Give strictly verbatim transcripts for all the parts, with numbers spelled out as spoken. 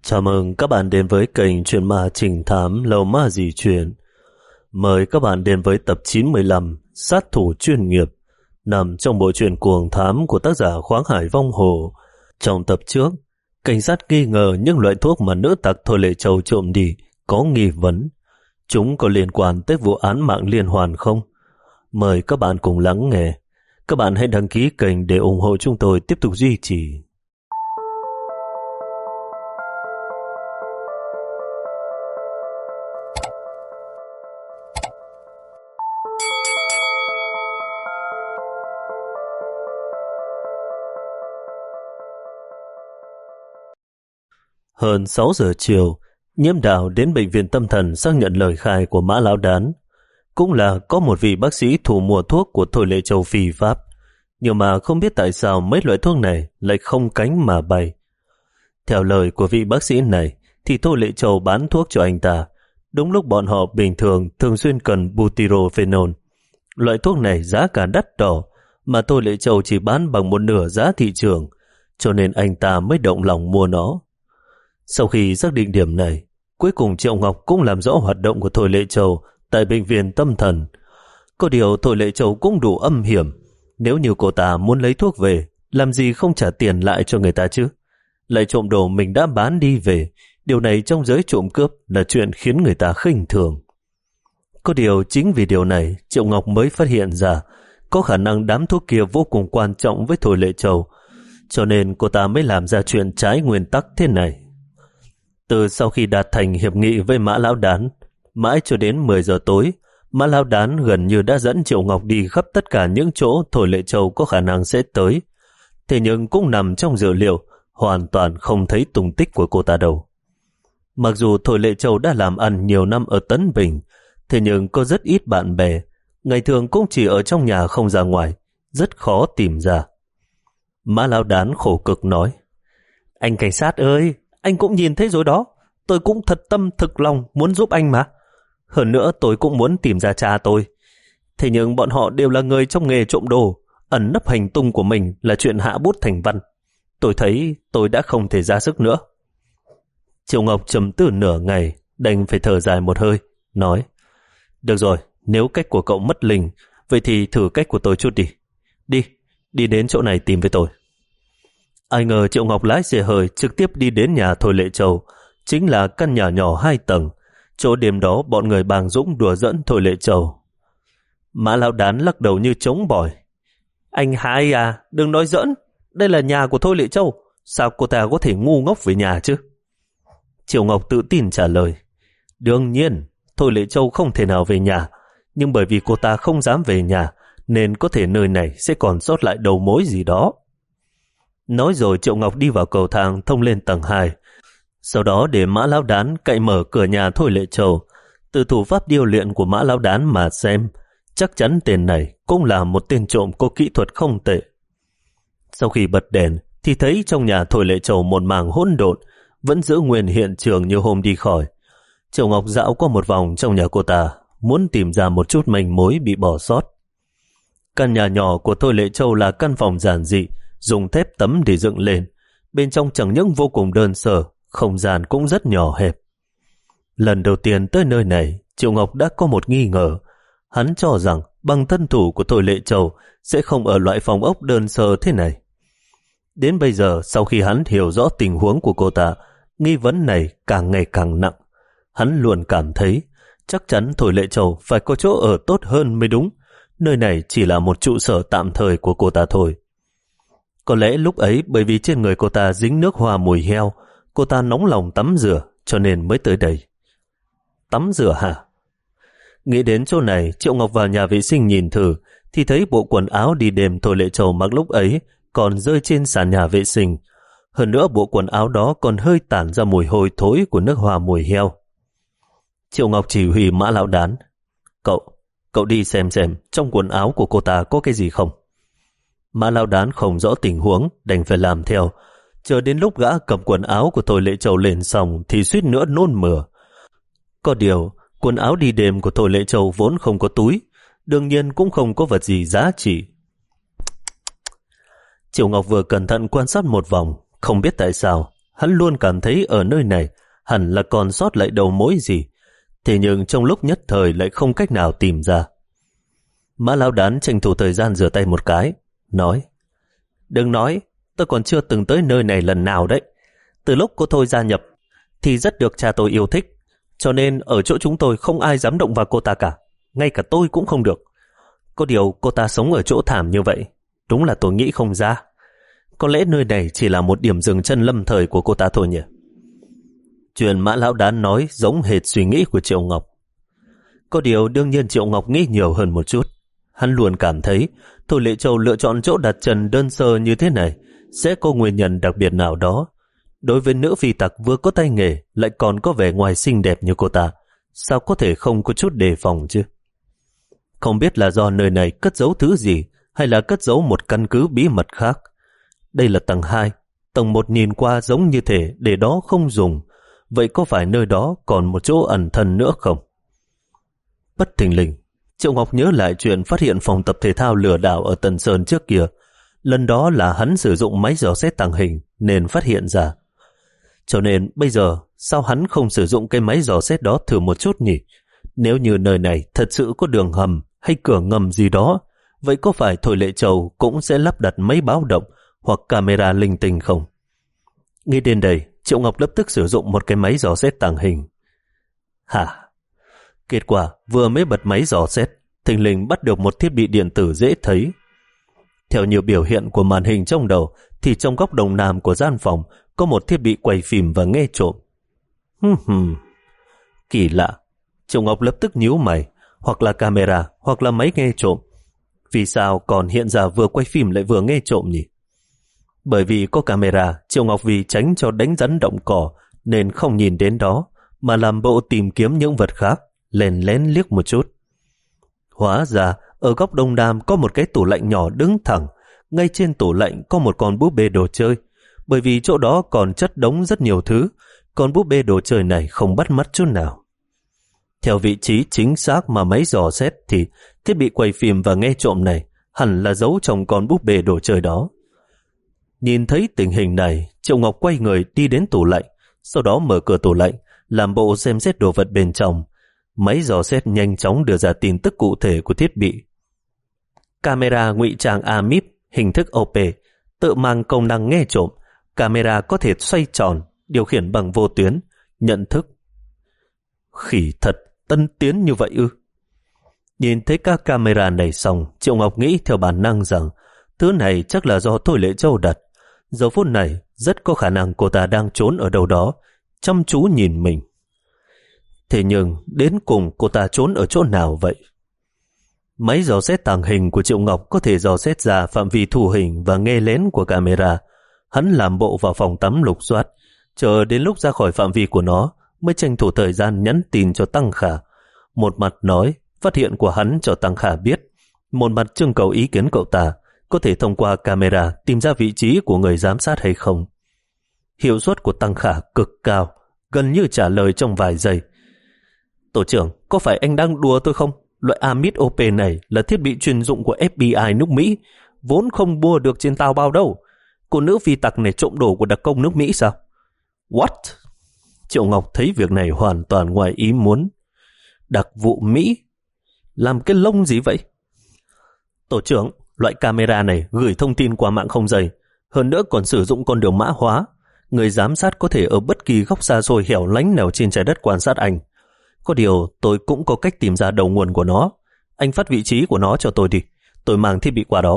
Chào mừng các bạn đến với kênh Chuyện Ma Trình Thám Lầu Ma Dị Chuyện. Mời các bạn đến với tập chín mươi lăm Sát thủ chuyên nghiệp, nằm trong bộ truyện cuồng thám của tác giả Khoáng Hải Vong Hồ. Trong tập trước, cảnh sát nghi ngờ những loại thuốc mà nữ tặc Thôi Lệ Châu trộm đi có nghi vấn. Chúng có liên quan tới vụ án mạng liên hoàn không? Mời các bạn cùng lắng nghe. Các bạn hãy đăng ký kênh để ủng hộ chúng tôi tiếp tục duy trì. Hơn sáu giờ chiều, Nhiễm Đào đến bệnh viện tâm thần xác nhận lời khai của Mã Lão Đán. Cũng là có một vị bác sĩ thu mua thuốc của Thôi Lệ Châu phi pháp, nhưng mà không biết tại sao mấy loại thuốc này lại không cánh mà bay. Theo lời của vị bác sĩ này, thì Thôi Lệ Châu bán thuốc cho anh ta đúng lúc bọn họ bình thường thường xuyên cần butyrophenol. Loại thuốc này giá cả đắt đỏ, mà Thôi Lệ Châu chỉ bán bằng một nửa giá thị trường, cho nên anh ta mới động lòng mua nó. Sau khi xác định điểm này, cuối cùng Triệu Ngọc cũng làm rõ hoạt động của Thôi Lệ Châu tại bệnh viện tâm thần. Có điều Thôi Lệ Châu cũng đủ âm hiểm. Nếu như cô ta muốn lấy thuốc về, làm gì không trả tiền lại cho người ta chứ? Lại trộm đồ mình đã bán đi về. Điều này trong giới trộm cướp là chuyện khiến người ta khinh thường. Có điều chính vì điều này, Triệu Ngọc mới phát hiện ra có khả năng đám thuốc kia vô cùng quan trọng với Thôi Lệ Châu, cho nên cô ta mới làm ra chuyện trái nguyên tắc thế này. Từ sau khi đạt thành hiệp nghị với Mã Lão Đán, mãi cho đến mười giờ tối, Mã Lão Đán gần như đã dẫn Triệu Ngọc đi khắp tất cả những chỗ Thôi Lệ Châu có khả năng sẽ tới. Thế nhưng cũng nằm trong dự liệu, hoàn toàn không thấy tung tích của cô ta đâu. Mặc dù Thôi Lệ Châu đã làm ăn nhiều năm ở Tấn Bình, thế nhưng có rất ít bạn bè, ngày thường cũng chỉ ở trong nhà không ra ngoài, rất khó tìm ra. Mã Lão Đán khổ cực nói: "Anh cảnh sát ơi, anh cũng nhìn thấy rồi đó, tôi cũng thật tâm thực lòng muốn giúp anh mà. Hơn nữa tôi cũng muốn tìm ra cha tôi. Thế nhưng bọn họ đều là người trong nghề trộm đồ, ẩn nấp hành tung của mình là chuyện hạ bút thành văn. Tôi thấy tôi đã không thể ra sức nữa." Triệu Ngọc trầm tư nửa ngày, đành phải thở dài một hơi, nói: "Được rồi, nếu cách của cậu mất linh, vậy thì thử cách của tôi chút đi. Đi, đi đến chỗ này tìm với tôi." Ai ngờ Triệu Ngọc lái xe hơi trực tiếp đi đến nhà Thôi Lệ Châu, chính là căn nhà nhỏ hai tầng, chỗ đêm đó bọn người Bàng Dũng đùa giỡn Thôi Lệ Châu. Mã Lão Đán lắc đầu như trống bỏi: "Anh hai à, đừng nói giỡn, đây là nhà của Thôi Lệ Châu, sao cô ta có thể ngu ngốc về nhà chứ?" Triệu Ngọc tự tin trả lời: "Đương nhiên, Thôi Lệ Châu không thể nào về nhà, nhưng bởi vì cô ta không dám về nhà, nên có thể nơi này sẽ còn sót lại đầu mối gì đó." Nói rồi Triệu Ngọc đi vào cầu thang thông lên tầng hai, sau đó để Mã Lão Đán cậy mở cửa nhà Thôi Lệ Châu. Từ thủ pháp điêu luyện của Mã Lão Đán mà xem, chắc chắn tên này cũng là một tên trộm có kỹ thuật không tệ. Sau khi bật đèn thì thấy trong nhà Thôi Lệ Châu một mảng hỗn độn, vẫn giữ nguyên hiện trường như hôm đi khỏi. Triệu Ngọc dạo qua một vòng trong nhà cô ta, muốn tìm ra một chút manh mối bị bỏ sót. Căn nhà nhỏ của Thôi Lệ Châu là căn phòng giản dị, dùng thép tấm để dựng lên. Bên trong chẳng những vô cùng đơn sơ, không gian cũng rất nhỏ hẹp. Lần đầu tiên tới nơi này, Triệu Ngọc đã có một nghi ngờ. Hắn cho rằng bằng thân thủ của Thôi Lệ Châu sẽ không ở loại phòng ốc đơn sơ thế này. Đến bây giờ, sau khi hắn hiểu rõ tình huống của cô ta, nghi vấn này càng ngày càng nặng. Hắn luôn cảm thấy chắc chắn Thôi Lệ Châu phải có chỗ ở tốt hơn mới đúng. Nơi này chỉ là một trụ sở tạm thời của cô ta thôi. Có lẽ lúc ấy bởi vì trên người cô ta dính nước hoa mùi heo, cô ta nóng lòng tắm rửa cho nên mới tới đây. Tắm rửa hả? Nghĩ đến chỗ này, Triệu Ngọc vào nhà vệ sinh nhìn thử thì thấy bộ quần áo đi đêm Thôi Lệ Châu mặc lúc ấy còn rơi trên sàn nhà vệ sinh. Hơn nữa bộ quần áo đó còn hơi tản ra mùi hôi thối của nước hoa mùi heo. Triệu Ngọc chỉ huy Mã Lão Đán: Cậu, cậu đi xem xem trong quần áo của cô ta có cái gì không." Mã Lão Đán không rõ tình huống, đành phải làm theo. Chờ đến lúc gã cầm quần áo của Thôi Lệ Châu lên xong thì suýt nữa nôn mửa. Có điều, quần áo đi đêm của Thôi Lệ Châu vốn không có túi, đương nhiên cũng không có vật gì giá trị. Triệu Ngọc vừa cẩn thận quan sát một vòng, không biết tại sao Hắn luôn cảm thấy ở nơi này hẳn là còn sót lại đầu mối gì, thế nhưng trong lúc nhất thời lại không cách nào tìm ra. Mã Lão Đán tranh thủ thời gian rửa tay một cái, nói: Đừng nói, tôi còn chưa từng tới nơi này lần nào đấy. Từ lúc cô Thôi gia nhập thì rất được cha tôi yêu thích, cho nên ở chỗ chúng tôi không ai dám động vào cô ta cả, ngay cả tôi cũng không được. Có điều cô ta sống ở chỗ thảm như vậy, đúng là tôi nghĩ không ra. Có lẽ nơi này chỉ là một điểm dừng chân lâm thời của cô ta thôi nhỉ. Chuyện Mã Lão Đán nói giống hệt suy nghĩ của Triệu Ngọc. Có điều đương nhiên Triệu Ngọc nghĩ nhiều hơn một chút. Hắn luôn cảm thấy Thôi Lệ Châu lựa chọn chỗ đặt chân đơn sơ như thế này sẽ có nguyên nhân đặc biệt nào đó. Đối với nữ phi tặc vừa có tay nghề lại còn có vẻ ngoài xinh đẹp như cô ta, sao có thể không có chút đề phòng chứ? Không biết là do nơi này cất giấu thứ gì hay là cất giấu một căn cứ bí mật khác. Đây là tầng hai, tầng một nhìn qua giống như thể để đó không dùng. Vậy có phải nơi đó còn một chỗ ẩn thân nữa không? Bất thình lình, Triệu Ngọc nhớ lại chuyện phát hiện phòng tập thể thao lừa đảo ở Tần Sơn trước kia. Lần đó là hắn sử dụng máy dò xét tàng hình nên phát hiện ra. Cho nên bây giờ sao hắn không sử dụng cái máy dò xét đó thử một chút nhỉ? Nếu như nơi này thật sự có đường hầm hay cửa ngầm gì đó, vậy có phải Thôi Lệ Châu cũng sẽ lắp đặt máy báo động hoặc camera linh tinh không? Nghĩ đến đây, Triệu Ngọc lập tức sử dụng một cái máy dò xét tàng hình. Hả? Kết quả vừa mới bật máy dò xét, thình lình bắt được một thiết bị điện tử dễ thấy. Theo nhiều biểu hiện của màn hình trong đầu, thì trong góc đông nam của gian phòng có một thiết bị quay phim và nghe trộm. Hừm hừm, kỳ lạ. Triệu Ngọc lập tức nhíu mày, hoặc là camera, hoặc là máy nghe trộm. Vì sao còn hiện ra vừa quay phim lại vừa nghe trộm nhỉ? Bởi vì có camera, Triệu Ngọc vì tránh cho đánh rắn động cỏ nên không nhìn đến đó, mà làm bộ tìm kiếm những vật khác, lén lén liếc một chút. Hóa ra, ở góc đông nam có một cái tủ lạnh nhỏ đứng thẳng, ngay trên tủ lạnh có một con búp bê đồ chơi, bởi vì chỗ đó còn chất đống rất nhiều thứ, con búp bê đồ chơi này không bắt mắt chút nào. Theo vị trí chính xác mà máy dò xét thì thiết bị quay phim và nghe trộm này hẳn là giấu trong con búp bê đồ chơi đó. Nhìn thấy tình hình này, Triệu Ngọc quay người đi đến tủ lạnh, sau đó mở cửa tủ lạnh, làm bộ xem xét đồ vật bên trong. Máy dò xét nhanh chóng đưa ra tin tức cụ thể của thiết bị. Camera ngụy trang a em i pê hình thức ô pê, tự mang công năng nghe trộm. Camera có thể xoay tròn, điều khiển bằng vô tuyến, nhận thức. Khỉ thật, tân tiến như vậy ư? Nhìn thấy các camera này xong, Triệu Ngọc nghĩ theo bản năng rằng thứ này chắc là do Thôi Lệ Châu đặt. Giờ phút này, rất có khả năng cô ta đang trốn ở đâu đó, chăm chú nhìn mình. Thế nhưng, đến cùng cô ta trốn ở chỗ nào vậy? Máy dò xét tàng hình của Triệu Ngọc có thể dò xét ra phạm vi thu hình và nghe lén của camera. Hắn làm bộ vào phòng tắm lục soát, chờ đến lúc ra khỏi phạm vi của nó mới tranh thủ thời gian nhắn tin cho Tăng Khả. Một mặt nói phát hiện của hắn cho Tăng Khả biết, một mặt trưng cầu ý kiến cậu ta có thể thông qua camera tìm ra vị trí của người giám sát hay không. Hiệu suất của Tăng Khả cực cao, gần như trả lời trong vài giây. Tổ trưởng, có phải anh đang đùa tôi không? Loại a em i pê ô pê này là thiết bị chuyên dụng của ép bê i nước Mỹ, vốn không mua được trên tàu bao đâu. Cô nữ phi tặc này trộm đồ của đặc công nước Mỹ sao? What? Triệu Ngọc thấy việc này hoàn toàn ngoài ý muốn. Đặc vụ Mỹ? Làm cái lông gì vậy? Tổ trưởng, loại camera này gửi thông tin qua mạng không dây, hơn nữa còn sử dụng con đường mã hóa. Người giám sát có thể ở bất kỳ góc xa xôi hẻo lánh nào trên trái đất quan sát anh. Có điều tôi cũng có cách tìm ra đầu nguồn của nó. Anh phát vị trí của nó cho tôi đi, tôi mang thiết bị qua đó.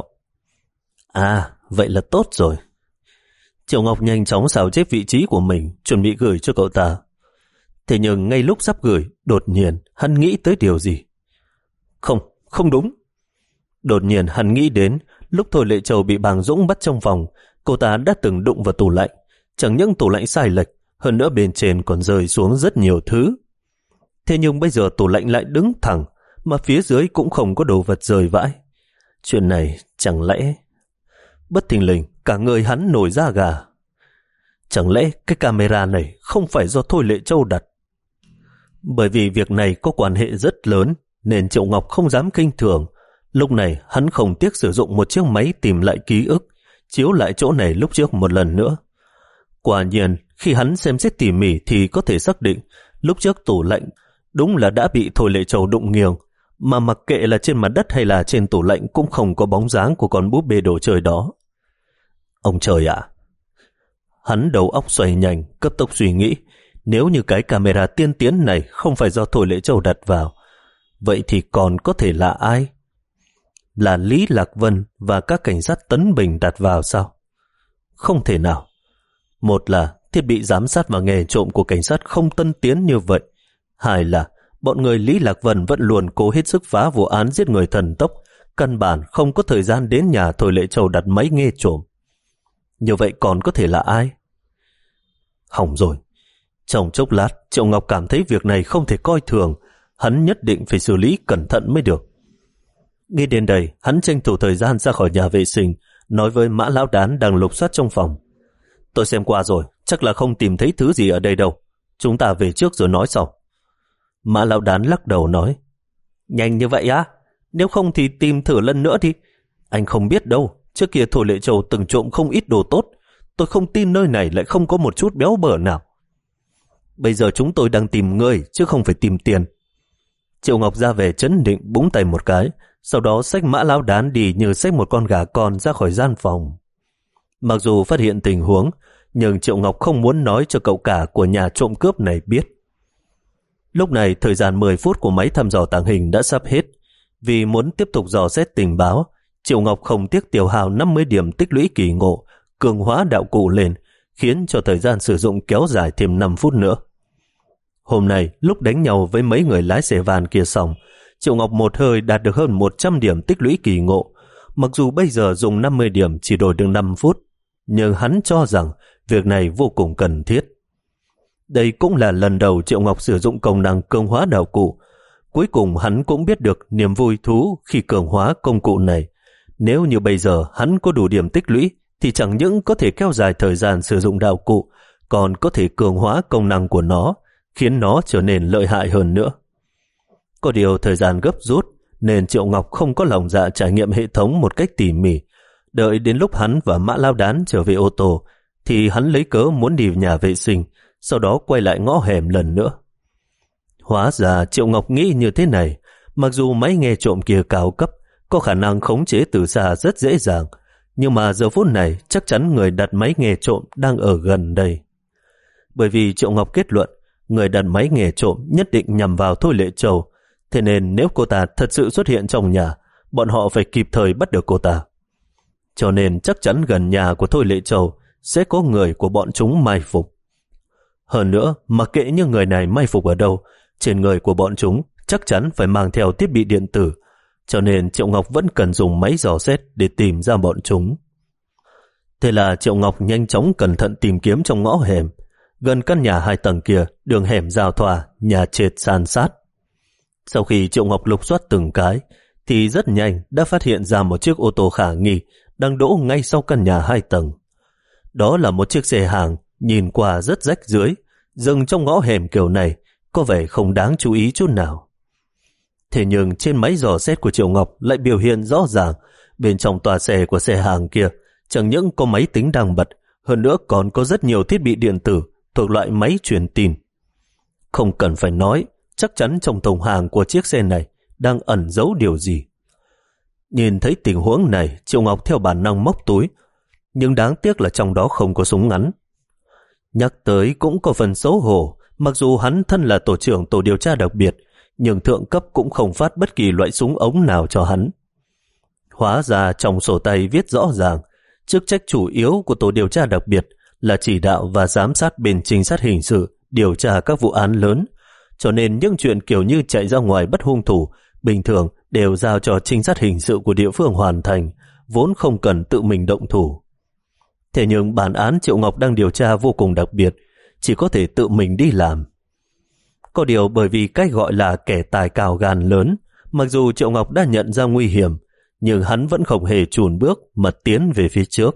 À, vậy là tốt rồi. Triệu Ngọc nhanh chóng xào chép vị trí của mình, chuẩn bị gửi cho cậu ta. Thế nhưng ngay lúc sắp gửi, đột nhiên hắn nghĩ tới điều gì. Không, không đúng. Đột nhiên hắn nghĩ đến lúc Thôi Lệ Châu bị Bàng Dũng bắt trong phòng, cô ta đã từng đụng vào tủ lạnh. Chẳng những tủ lạnh sai lệch, hơn nữa bên trên còn rơi xuống rất nhiều thứ. Thế nhưng bây giờ tủ lạnh lại đứng thẳng, mà phía dưới cũng không có đồ vật rơi vãi. Chuyện này chẳng lẽ... Bất thình lình, cả người hắn nổi da gà. Chẳng lẽ cái camera này không phải do Thôi Lệ Châu đặt? Bởi vì việc này có quan hệ rất lớn, nên Triệu Ngọc không dám khinh thường. Lúc này hắn không tiếc sử dụng một chiếc máy tìm lại ký ức, chiếu lại chỗ này lúc trước một lần nữa. Quả nhiên, Khi hắn xem xét tỉ mỉ thì có thể xác định lúc trước tủ lạnh đúng là đã bị Thôi Lệ Châu đụng nghiêng, mà mặc kệ là trên mặt đất hay là trên tủ lạnh cũng không có bóng dáng của con búp bê đồ chơi đó. Ông trời ạ! Hắn đầu óc xoay nhanh, cấp tốc suy nghĩ, nếu như cái camera tiên tiến này không phải do Thôi Lệ Châu đặt vào, vậy thì còn có thể là ai? Là Lý Lạc Vân và các cảnh sát Tấn Bình đặt vào sao? Không thể nào. Một là thiết bị giám sát và nghề trộm của cảnh sát không tân tiến như vậy. Hai là bọn người Lý Lạc Vân vẫn luôn cố hết sức phá vụ án giết người thần tốc, căn bản không có thời gian đến nhà Thôi Lệ Châu đặt máy nghe trộm. Như vậy còn có thể là ai? Hỏng rồi. Trong chốc lát, Triệu Ngọc cảm thấy việc này không thể coi thường, hắn nhất định phải xử lý cẩn thận mới được. Nghĩ đến đây, hắn tranh thủ thời gian ra khỏi nhà vệ sinh, nói với Mã Lão Đán đang lục soát trong phòng. Tôi xem qua rồi, chắc là không tìm thấy thứ gì ở đây đâu. Chúng ta về trước rồi nói sau. Mã Lão Đán lắc đầu nói, nhanh như vậy á? Nếu không thì tìm thử lần nữa đi. Anh không biết đâu, trước kia Thôi Lệ Châu từng trộm không ít đồ tốt. Tôi không tin nơi này lại không có một chút béo bở nào. Bây giờ chúng tôi đang tìm người, chứ không phải tìm tiền. Triệu Ngọc ra về trấn định búng tay một cái, sau đó xách Mã Lão Đán đi như xách một con gà con ra khỏi gian phòng. Mặc dù phát hiện tình huống, nhưng Triệu Ngọc không muốn nói cho cậu cả của nhà trộm cướp này biết. Lúc này thời gian mười phút của máy thăm dò tàng hình đã sắp hết. Vì muốn tiếp tục dò xét tình báo, Triệu Ngọc không tiếc tiêu hao năm mươi điểm tích lũy kỳ ngộ, cường hóa đạo cụ lên, khiến cho thời gian sử dụng kéo dài thêm năm phút nữa. Hôm nay, lúc đánh nhau với mấy người lái xe van kia xong, Triệu Ngọc một hơi đạt được hơn một trăm điểm tích lũy kỳ ngộ. Mặc dù bây giờ dùng năm mươi điểm chỉ đổi được năm phút, nhưng hắn cho rằng việc này vô cùng cần thiết. Đây cũng là lần đầu Triệu Ngọc sử dụng công năng cường hóa đạo cụ. Cuối cùng hắn cũng biết được niềm vui thú khi cường hóa công cụ này. Nếu như bây giờ hắn có đủ điểm tích lũy, thì chẳng những có thể kéo dài thời gian sử dụng đạo cụ, còn có thể cường hóa công năng của nó, khiến nó trở nên lợi hại hơn nữa. Có điều thời gian gấp rút, nên Triệu Ngọc không có lòng dạ trải nghiệm hệ thống một cách tỉ mỉ. Đợi đến lúc hắn và Mã Lão Đán trở về ô tô, thì hắn lấy cớ muốn đi nhà vệ sinh, sau đó quay lại ngõ hẻm lần nữa. Hóa ra Triệu Ngọc nghĩ như thế này, mặc dù máy nghe trộm kia cao cấp, có khả năng khống chế từ xa rất dễ dàng, nhưng mà giờ phút này chắc chắn người đặt máy nghe trộm đang ở gần đây. Bởi vì Triệu Ngọc kết luận, người đặt máy nghe trộm nhất định nhằm vào Thôi Lệ Châu, thế nên nếu cô ta thật sự xuất hiện trong nhà, bọn họ phải kịp thời bắt được cô ta. Cho nên chắc chắn gần nhà của Thôi Lệ Châu sẽ có người của bọn chúng mai phục. Hơn nữa, mặc kệ như người này mai phục ở đâu, trên người của bọn chúng chắc chắn phải mang theo thiết bị điện tử, cho nên Triệu Ngọc vẫn cần dùng máy dò xét để tìm ra bọn chúng. Thế là Triệu Ngọc nhanh chóng cẩn thận tìm kiếm trong ngõ hẻm. Gần căn nhà hai tầng kia, đường hẻm giao thoa, nhà trệt san sát. Sau khi Triệu Ngọc lục soát từng cái, thì rất nhanh đã phát hiện ra một chiếc ô tô khả nghi đang đỗ ngay sau căn nhà hai tầng. Đó là một chiếc xe hàng, nhìn qua rất rách rưới, dừng trong ngõ hẻm kiểu này, có vẻ không đáng chú ý chút nào. Thế nhưng trên máy dò xét của Triệu Ngọc lại biểu hiện rõ ràng, bên trong toa xe của xe hàng kia chẳng những có máy tính đang bật, hơn nữa còn có rất nhiều thiết bị điện tử thuộc loại máy truyền tin. Không cần phải nói, chắc chắn trong thùng hàng của chiếc xe này đang ẩn giấu điều gì. Nhìn thấy tình huống này, Triệu Ngọc theo bản năng móc túi, nhưng đáng tiếc là trong đó không có súng ngắn. Nhắc tới cũng có phần xấu hổ, mặc dù hắn thân là tổ trưởng tổ điều tra đặc biệt, nhưng thượng cấp cũng không phát bất kỳ loại súng ống nào cho hắn. Hóa ra trong sổ tay viết rõ ràng, chức trách chủ yếu của tổ điều tra đặc biệt là chỉ đạo và giám sát bên trinh sát hình sự, điều tra các vụ án lớn, cho nên những chuyện kiểu như chạy ra ngoài bắt hung thủ, bình thường đều giao cho trinh sát hình sự của địa phương hoàn thành, vốn không cần tự mình động thủ. Thế nhưng bản án Triệu Ngọc đang điều tra vô cùng đặc biệt, chỉ có thể tự mình đi làm. Có điều bởi vì cách gọi là kẻ tài cao gan lớn, mặc dù Triệu Ngọc đã nhận ra nguy hiểm, nhưng hắn vẫn không hề chùn bước mà tiến về phía trước.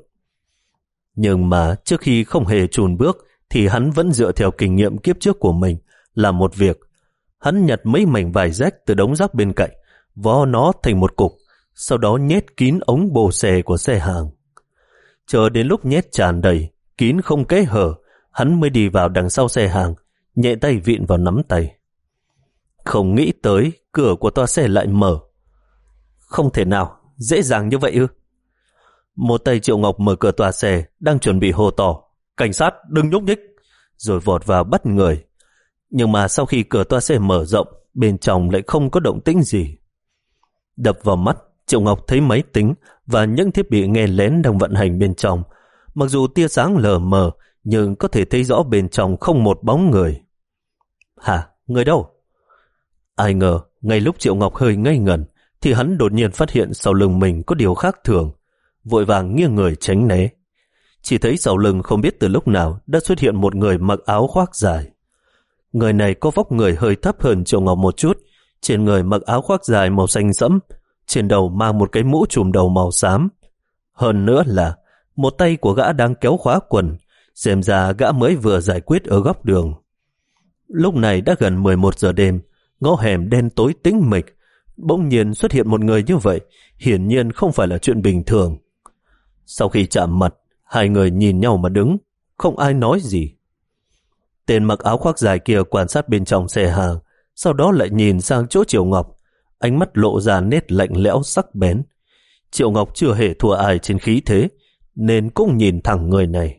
Nhưng mà trước khi không hề chùn bước thì hắn vẫn dựa theo kinh nghiệm kiếp trước của mình làm một việc. Hắn nhặt mấy mảnh vải rách từ đống rác bên cạnh, vó nó thành một cục, sau đó nhét kín ống bô xe của xe hàng. Chờ đến lúc nhét tràn đầy, kín không kẽ hở, hắn mới đi vào đằng sau xe hàng, nhẹ tay vịn vào nắm tay. Không nghĩ tới cửa của toa xe lại mở. Không thể nào, dễ dàng như vậy ư? Một tay Triệu Ngọc mở cửa toa xe, đang chuẩn bị hô to, cảnh sát đừng nhúc nhích, rồi vọt vào bắt người. Nhưng mà sau khi cửa toa xe mở rộng, bên trong lại không có động tĩnh gì. Đập vào mắt, Triệu Ngọc thấy máy tính và những thiết bị nghe lén đang vận hành bên trong. Mặc dù tia sáng lờ mờ, nhưng có thể thấy rõ bên trong không một bóng người. Hả? Người đâu? Ai ngờ, ngay lúc Triệu Ngọc hơi ngây ngẩn, thì hắn đột nhiên phát hiện sau lưng mình có điều khác thường, vội vàng nghiêng người tránh né. Chỉ thấy sau lưng không biết từ lúc nào đã xuất hiện một người mặc áo khoác dài. Người này có vóc người hơi thấp hơn Triệu Ngọc một chút, trên người mặc áo khoác dài màu xanh sẫm, trên đầu mang một cái mũ trùm đầu màu xám. Hơn nữa là một tay của gã đang kéo khóa quần, xem ra gã mới vừa giải quyết ở góc đường. Lúc này đã gần mười một giờ đêm, ngõ hẻm đen tối tĩnh mịch, bỗng nhiên xuất hiện một người như vậy, hiển nhiên không phải là chuyện bình thường. Sau khi chạm mặt, hai người nhìn nhau mà đứng, không ai nói gì. Tên mặc áo khoác dài kia quan sát bên trong xe hàng, sau đó lại nhìn sang chỗ Triệu Ngọc, ánh mắt lộ ra nét lạnh lẽo sắc bén. Triệu Ngọc chưa hề thua ai trên khí thế, nên cũng nhìn thẳng người này.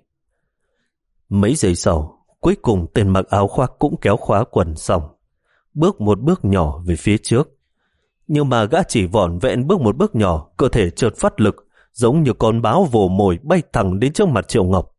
Mấy giây sau, cuối cùng tên mặc áo khoác cũng kéo khóa quần xong, bước một bước nhỏ về phía trước. Nhưng mà gã chỉ vỏn vẹn bước một bước nhỏ, cơ thể chợt phát lực, giống như con báo vồ mồi bay thẳng đến trước mặt Triệu Ngọc.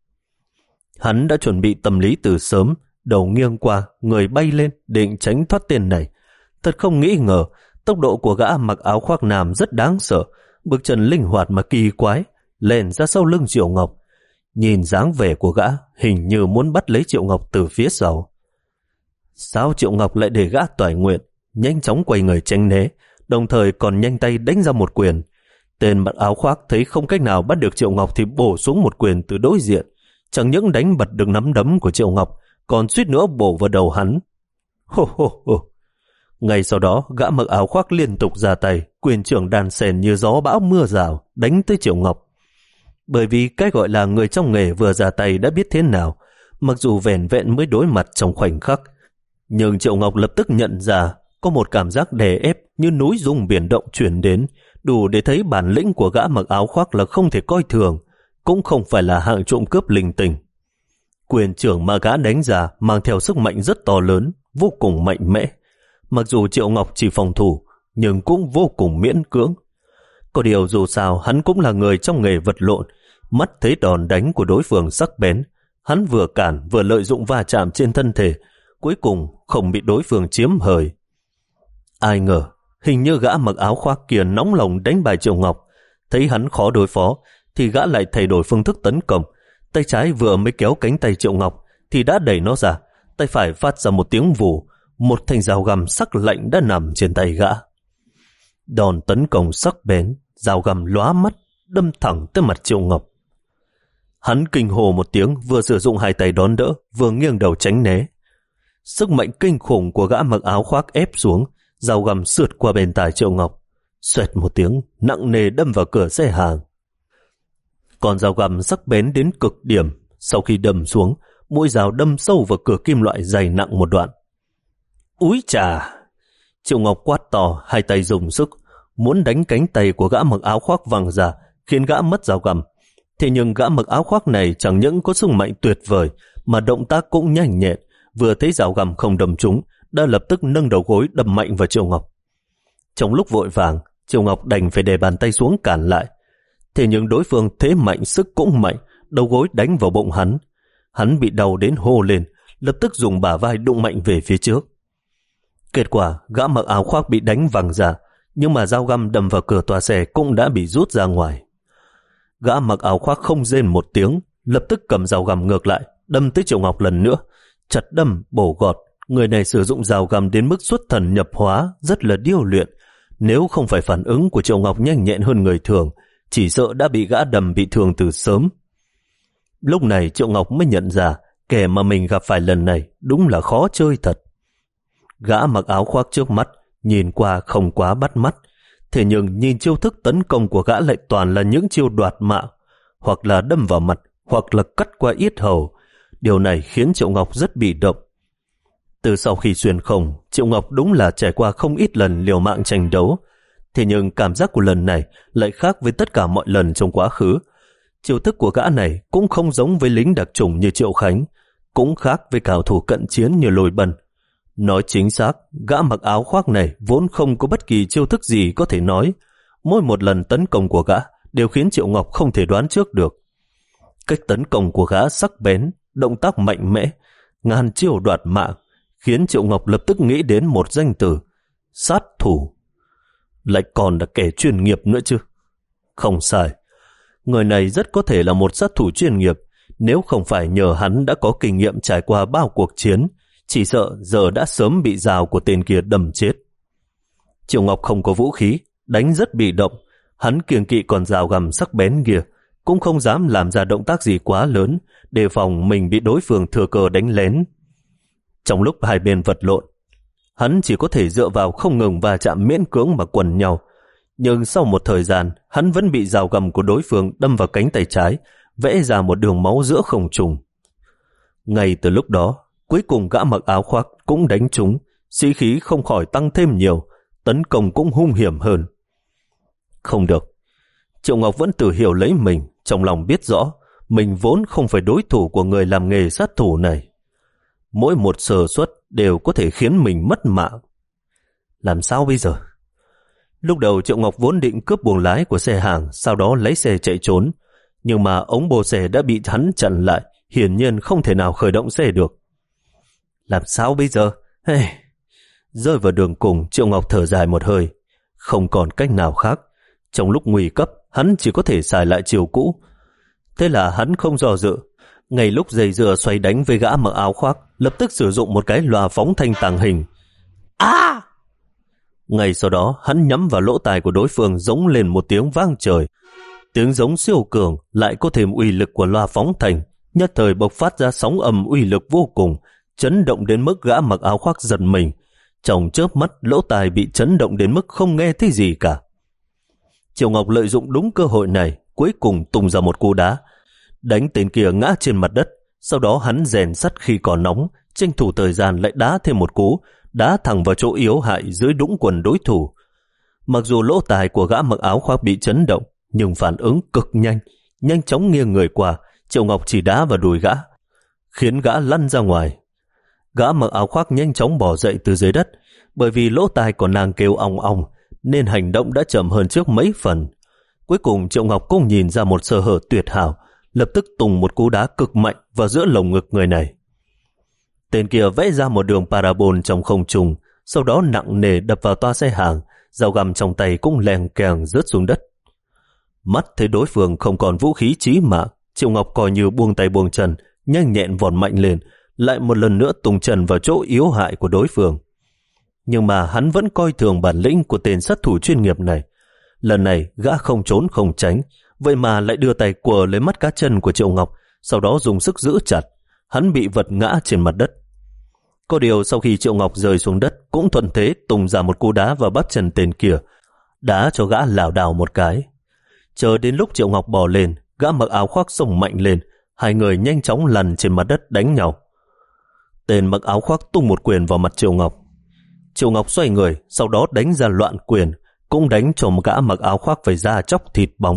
Hắn đã chuẩn bị tâm lý từ sớm, đầu nghiêng qua, người bay lên, định tránh thoát tên này. Thật không nghĩ ngờ, tốc độ của gã mặc áo khoác nam rất đáng sợ, bước chân linh hoạt mà kỳ quái, lèn ra sau lưng Triệu Ngọc. Nhìn dáng vẻ của gã, hình như muốn bắt lấy Triệu Ngọc từ phía sau. Sao Triệu Ngọc lại để gã toại nguyện, nhanh chóng quay người tránh né, đồng thời còn nhanh tay đánh ra một quyền. Tên mặc áo khoác thấy không cách nào bắt được Triệu Ngọc thì bổ xuống một quyền từ đối diện, chẳng những đánh bật được nắm đấm của Triệu Ngọc, còn suýt nữa bổ vào đầu hắn. Hô hô hô. Ngay sau đó, gã mặc áo khoác liên tục ra tay, quyền trưởng đàn sèn như gió bão mưa rào, đánh tới Triệu Ngọc. Bởi vì cái gọi là người trong nghề vừa ra tay đã biết thế nào, mặc dù vẻn vẹn mới đối mặt trong khoảnh khắc, nhưng Triệu Ngọc lập tức nhận ra có một cảm giác đè ép như núi rung biển động chuyển đến, đủ để thấy bản lĩnh của gã mặc áo khoác là không thể coi thường, cũng không phải là hạng trộm cướp linh tinh. Quyền trưởng mà gã đánh ra mang theo sức mạnh rất to lớn, vô cùng mạnh mẽ. Mặc dù Triệu Ngọc chỉ phòng thủ, nhưng cũng vô cùng miễn cưỡng. Có điều dù sao hắn cũng là người trong nghề vật lộn, mắt thấy đòn đánh của đối phương sắc bén, hắn vừa cản vừa lợi dụng va chạm trên thân thể, cuối cùng không bị đối phương chiếm hời. Ai ngờ, hình như gã mặc áo khoác kia nóng lòng đánh bại Triệu Ngọc, thấy hắn khó đối phó, thì gã lại thay đổi phương thức tấn công. Tay trái vừa mới kéo cánh tay Triệu Ngọc thì đã đẩy nó ra, tay phải phát ra một tiếng vù, một thanh dao găm sắc lạnh đã nằm trên tay gã. Đòn tấn công sắc bén, dao găm lóa mắt, đâm thẳng tới mặt Triệu Ngọc. Hắn kinh hồ một tiếng, vừa sử dụng hai tay đón đỡ, vừa nghiêng đầu tránh né. Sức mạnh kinh khủng của gã mặc áo khoác ép xuống, dao găm sượt qua bên tai Triệu Ngọc, xoẹt một tiếng, nặng nề đâm vào cửa xe hàng. Còn dao găm sắc bén đến cực điểm, sau khi đâm xuống, mũi dao đâm sâu vào cửa kim loại dày nặng một đoạn. Úi chà! Triệu Ngọc quát to, hai tay dùng sức, muốn đánh cánh tay của gã mặc áo khoác văng ra, khiến gã mất dao găm. Thế nhưng gã mặc áo khoác này chẳng những có sức mạnh tuyệt vời, mà động tác cũng nhanh nhẹn, vừa thấy dao găm không đâm trúng, đã lập tức nâng đầu gối đâm mạnh vào Triệu Ngọc. Trong lúc vội vàng, Triệu Ngọc đành phải để bàn tay xuống cản lại. Thế nhưng đối phương thế mạnh sức cũng mạnh, đầu gối đánh vào bụng hắn. Hắn bị đau đến hô lên, lập tức dùng bả vai đụng mạnh về phía trước. Kết quả, gã mặc áo khoác bị đánh văng ra, nhưng mà dao găm đâm vào cửa toa xe cũng đã bị rút ra ngoài. Gã mặc áo khoác không rên một tiếng, lập tức cầm dao găm ngược lại, đâm tới Triệu Ngọc lần nữa, chặt đâm, bổ gọt. Người này sử dụng dao găm đến mức xuất thần nhập hóa, rất là điêu luyện. Nếu không phải phản ứng của Triệu Ngọc nhanh nhẹn hơn người thường, chỉ sợ đã bị gã đâm bị thương từ sớm. Lúc này Triệu Ngọc mới nhận ra, kẻ mà mình gặp phải lần này đúng là khó chơi thật. Gã mặc áo khoác trước mắt, nhìn qua không quá bắt mắt, thế nhưng nhìn chiêu thức tấn công của gã lại toàn là những chiêu đoạt mạng, hoặc là đâm vào mặt, hoặc là cắt qua yết hầu. Điều này khiến Triệu Ngọc rất bị động. Từ sau khi xuyên không, Triệu Ngọc đúng là trải qua không ít lần liều mạng tranh đấu. Thế nhưng cảm giác của lần này lại khác với tất cả mọi lần trong quá khứ. Chiêu thức của gã này cũng không giống với lính đặc chủng như Triệu Khánh, cũng khác với cao thủ cận chiến như Lôi Bân. Nói chính xác, gã mặc áo khoác này vốn không có bất kỳ chiêu thức gì có thể nói. Mỗi một lần tấn công của gã đều khiến Triệu Ngọc không thể đoán trước được. Cách tấn công của gã sắc bén, động tác mạnh mẽ, ngàn chiêu đoạt mạng, khiến Triệu Ngọc lập tức nghĩ đến một danh từ: sát thủ. Lại còn là kẻ chuyên nghiệp nữa chứ? Không sai, người này rất có thể là một sát thủ chuyên nghiệp. Nếu không phải nhờ hắn đã có kinh nghiệm trải qua bao cuộc chiến, chỉ sợ giờ đã sớm bị rào của tên kia đâm chết. Triệu Ngọc không có vũ khí, đánh rất bị động. Hắn kiêng kỵ con rào găm sắc bén kia, cũng không dám làm ra động tác gì quá lớn, đề phòng mình bị đối phương thừa cơ đánh lén. Trong lúc hai bên vật lộn, hắn chỉ có thể dựa vào không ngừng va chạm miễn cưỡng mà quần nhau. Nhưng sau một thời gian, hắn vẫn bị rào găm của đối phương đâm vào cánh tay trái, vẽ ra một đường máu giữa không trung. Ngay từ lúc đó, cuối cùng gã mặc áo khoác cũng đánh trúng, sĩ khí không khỏi tăng thêm nhiều, tấn công cũng hung hiểm hơn. Không được, Triệu Ngọc vẫn tự hiểu lấy mình, trong lòng biết rõ mình vốn không phải đối thủ của người làm nghề sát thủ này. Mỗi một sơ suất đều có thể khiến mình mất mạng. Làm sao bây giờ? Lúc đầu Triệu Ngọc vốn định cướp buồng lái của xe hàng, sau đó lấy xe chạy trốn, nhưng mà ống bô xe đã bị hắn chặn lại, hiển nhiên không thể nào khởi động xe được. Làm sao bây giờ? Hey. Rơi vào đường cùng, Triệu Ngọc thở dài một hơi, không còn cách nào khác. Trong lúc nguy cấp, hắn chỉ có thể xài lại chiều cũ. Thế là hắn không do dự, ngay lúc dây dưa xoay đánh với gã mặc áo khoác, lập tức sử dụng một cái loa phóng thanh tàng hình. À! Ngay sau đó, hắn nhắm vào lỗ tai của đối phương, giống lên một tiếng vang trời. Tiếng giống siêu cường lại có thêm uy lực của loa phóng thanh, nhất thời bộc phát ra sóng ầm uy lực vô cùng, chấn động đến mức gã mặc áo khoác giật mình. Trong chớp mắt, lỗ tai bị chấn động đến mức không nghe thấy gì cả. Triệu Ngọc lợi dụng đúng cơ hội này, cuối cùng tung ra một cú đá, đánh tên kia ngã trên mặt đất. Sau đó hắn rèn sắt khi còn nóng, tranh thủ thời gian lại đá thêm một cú, đá thẳng vào chỗ yếu hại dưới đũng quần đối thủ. Mặc dù lỗ tai của gã mặc áo khoác bị chấn động, nhưng phản ứng cực nhanh, nhanh chóng nghiêng người qua. Triệu Ngọc chỉ đá vào đùi gã, khiến gã lăn ra ngoài. Gã mặc áo khoác nhanh chóng bò dậy từ dưới đất, bởi vì lỗ tai còn đang kêu ong ong, nên hành động đã chậm hơn trước mấy phần. Cuối cùng Triệu Ngọc cũng nhìn ra một sơ hở tuyệt hảo, lập tức tung một cú đá cực mạnh vào giữa lồng ngực người này. Tên kia vẽ ra một đường parabol trong không trung, sau đó nặng nề đập vào toa xe hàng, dao găm trong tay cũng leng keng rớt xuống đất. Mắt thấy đối phương không còn vũ khí chí mạng, Triệu Ngọc coi như buông tay buông chân, nhanh nhẹn vọt mạnh lên, lại một lần nữa tung chân vào chỗ yếu hại của đối phương. Nhưng mà hắn vẫn coi thường bản lĩnh của tên sát thủ chuyên nghiệp này. Lần này gã không trốn không tránh, vậy mà lại đưa tay quờ lấy mắt cá chân của Triệu Ngọc, sau đó dùng sức giữ chặt. Hắn bị vật ngã trên mặt đất. Có điều sau khi Triệu Ngọc rơi xuống đất, cũng thuận thế tung ra một cú đá vào bắp chân tên kia, đá cho gã lảo đảo một cái. Chờ đến lúc Triệu Ngọc bò lên, gã mặc áo khoác xông mạnh lên, hai người nhanh chóng lăn trên mặt đất đánh nhau. Tên mặc áo khoác tung một quyền vào mặt Triệu Ngọc. Triệu Ngọc xoay người, sau đó đánh ra loạn quyền, cũng đánh cho một gã mặc áo khoác phải da chóc thịt bong.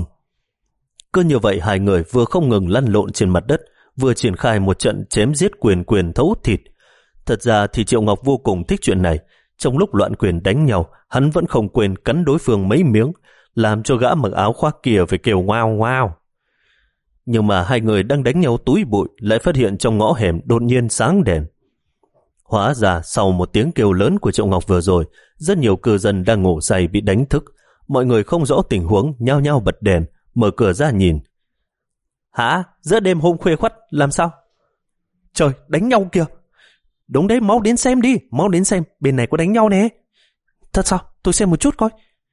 Cứ như vậy hai người vừa không ngừng lăn lộn trên mặt đất, vừa triển khai một trận chém giết quyền quyền thấu thịt. Thật ra thì Triệu Ngọc vô cùng thích chuyện này. Trong lúc loạn quyền đánh nhau, hắn vẫn không quên cắn đối phương mấy miếng, làm cho gã mặc áo khoác kia phải kêu ngoao ngoao. Nhưng mà hai người đang đánh nhau túi bụi, lại phát hiện trong ngõ hẻm đột nhiên sáng đèn. Hóa ra sau một tiếng kêu lớn của Triệu Ngọc vừa rồi, rất nhiều cư dân đang ngủ say bị đánh thức. Mọi người không rõ tình huống, nhao nhao bật đèn, mở cửa ra nhìn. Hả? Giữa đêm hôm khuya khoắt làm sao? Trời, đánh nhau kìa! Đúng đấy, mau đến xem đi, mau đến xem, bên này có đánh nhau nè. Thật sao? Tôi xem một chút coi.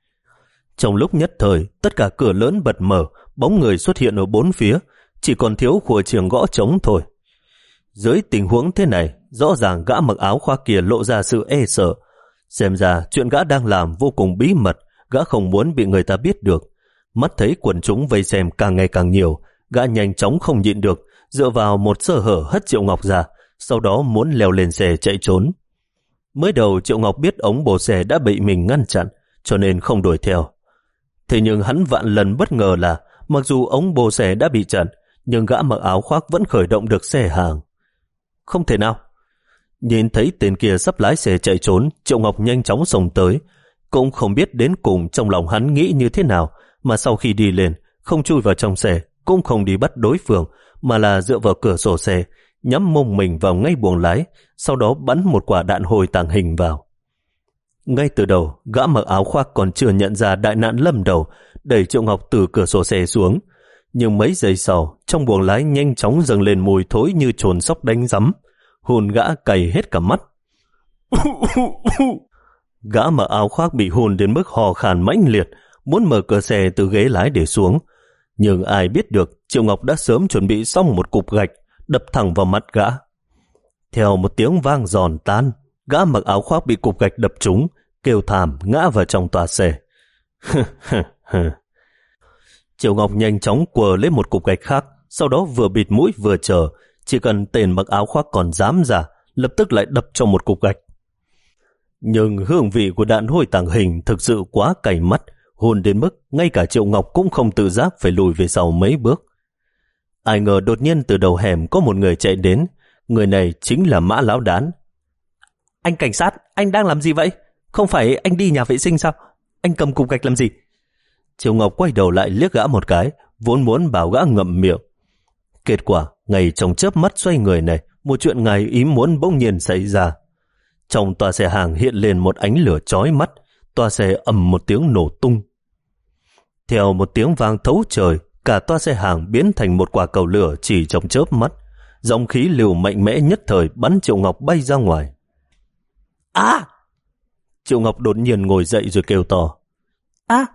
Trong lúc nhất thời, tất cả cửa lớn bật mở, bóng người xuất hiện ở bốn phía, chỉ còn thiếu khua chiêng gõ trống thôi. Dưới tình huống thế này, rõ ràng gã mặc áo khoác kia lộ ra sự e sợ. Xem ra chuyện gã đang làm vô cùng bí mật, gã không muốn bị người ta biết được. Mắt thấy quần chúng vây xem càng ngày càng nhiều, gã nhanh chóng không nhịn được, dựa vào một sơ hở hất Triệu Ngọc ra, sau đó muốn leo lên xe chạy trốn. Mới đầu Triệu Ngọc biết ống bồ xe đã bị mình ngăn chặn, cho nên không đuổi theo. Thế nhưng hắn vạn lần bất ngờ là mặc dù ống bồ xe đã bị chặn, nhưng gã mặc áo khoác vẫn khởi động được xe hàng. Không thể nào. Nhìn thấy tên kia sắp lái xe chạy trốn, Triệu Ngọc nhanh chóng xông tới. Cũng không biết đến cùng trong lòng hắn nghĩ như thế nào, mà sau khi đi lên, không chui vào trong xe, cũng không đi bắt đối phương, mà là dựa vào cửa sổ xe, nhắm mông mình vào ngay buồng lái, sau đó bắn một quả đạn hồi tàng hình vào. Ngay từ đầu, gã mặc áo khoác còn chưa nhận ra đại nạn lâm đầu, đẩy Triệu Ngọc từ cửa sổ xe xuống. Nhưng mấy giây sau, trong buồng lái nhanh chóng dâng lên mùi thối như trồn sóc đánh rắm, hồn gã cày hết cả mắt. Gã mặc áo khoác bị hồn đến mức hò khàn mãnh liệt, muốn mở cửa xe từ ghế lái để xuống. Nhưng ai biết được Triệu Ngọc đã sớm chuẩn bị xong một cục gạch, đập thẳng vào mặt gã. Theo một tiếng vang giòn tan, gã mặc áo khoác bị cục gạch đập trúng, kêu thảm ngã vào trong toa xe. Triệu Ngọc nhanh chóng quờ lấy một cục gạch khác, sau đó vừa bịt mũi vừa chờ, chỉ cần tên mặc áo khoác còn dám ra, lập tức lại đập cho một cục gạch. Nhưng hương vị của đạn hôi tàng hình thực sự quá cay mắt, hồn đến mức ngay cả Triệu Ngọc cũng không tự giác phải lùi về sau mấy bước. Ai ngờ đột nhiên từ đầu hẻm có một người chạy đến, người này chính là Mã Lão Đán. Anh cảnh sát, anh đang làm gì vậy? Không phải anh đi nhà vệ sinh sao? Anh cầm cục gạch làm gì? Triệu Ngọc quay đầu lại liếc gã một cái, vốn muốn bảo gã ngậm miệng. Kết quả, ngay trong chớp mắt xoay người này, một chuyện ngoài ý muốn bỗng nhiên xảy ra. Trong toa xe hàng hiện lên một ánh lửa chói mắt, toa xe ầm một tiếng nổ tung. Theo một tiếng vang thấu trời, cả toa xe hàng biến thành một quả cầu lửa chỉ trong chớp mắt. Dòng khí lưu mạnh mẽ nhất thời bắn Triệu Ngọc bay ra ngoài. À! Triệu Ngọc đột nhiên ngồi dậy rồi kêu to. À!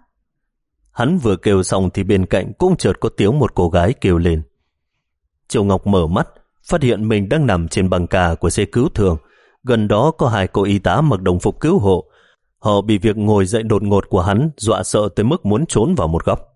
Hắn vừa kêu xong thì bên cạnh cũng chợt có tiếng một cô gái kêu lên. Triệu Ngọc mở mắt, phát hiện mình đang nằm trên băng ca của xe cứu thương. Gần đó có hai cô y tá mặc đồng phục cứu hộ. Họ bị việc ngồi dậy đột ngột của hắn dọa sợ tới mức muốn trốn vào một góc.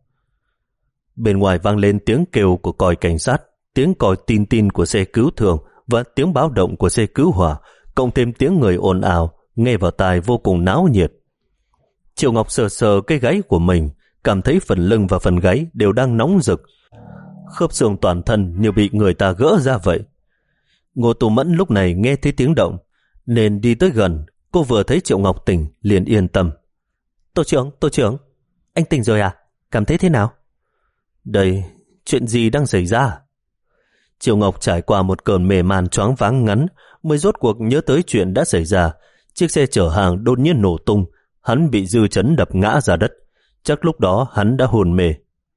Bên ngoài vang lên tiếng kêu của còi cảnh sát, tiếng còi tin tin của xe cứu thương và tiếng báo động của xe cứu hỏa, cộng thêm tiếng người ồn ào, nghe vào tai vô cùng náo nhiệt. Triệu Ngọc sờ sờ cái gáy của mình, cảm thấy phần lưng và phần gáy đều đang nóng rực. Khớp xương toàn thân như bị người ta gỡ ra vậy. Ngô Tú Mẫn lúc này nghe thấy tiếng động, nên đi tới gần. Cô vừa thấy Triệu Ngọc tỉnh liền yên tâm. Tổ trưởng, tổ trưởng, anh tỉnh rồi à? Cảm thấy thế nào? Đây, chuyện gì đang xảy ra? Triệu Ngọc trải qua một cơn mê man choáng váng ngắn mới rốt cuộc nhớ tới chuyện đã xảy ra. Chiếc xe chở hàng đột nhiên nổ tung, hắn bị dư chấn đập ngã ra đất. Chắc lúc đó hắn đã hôn mê.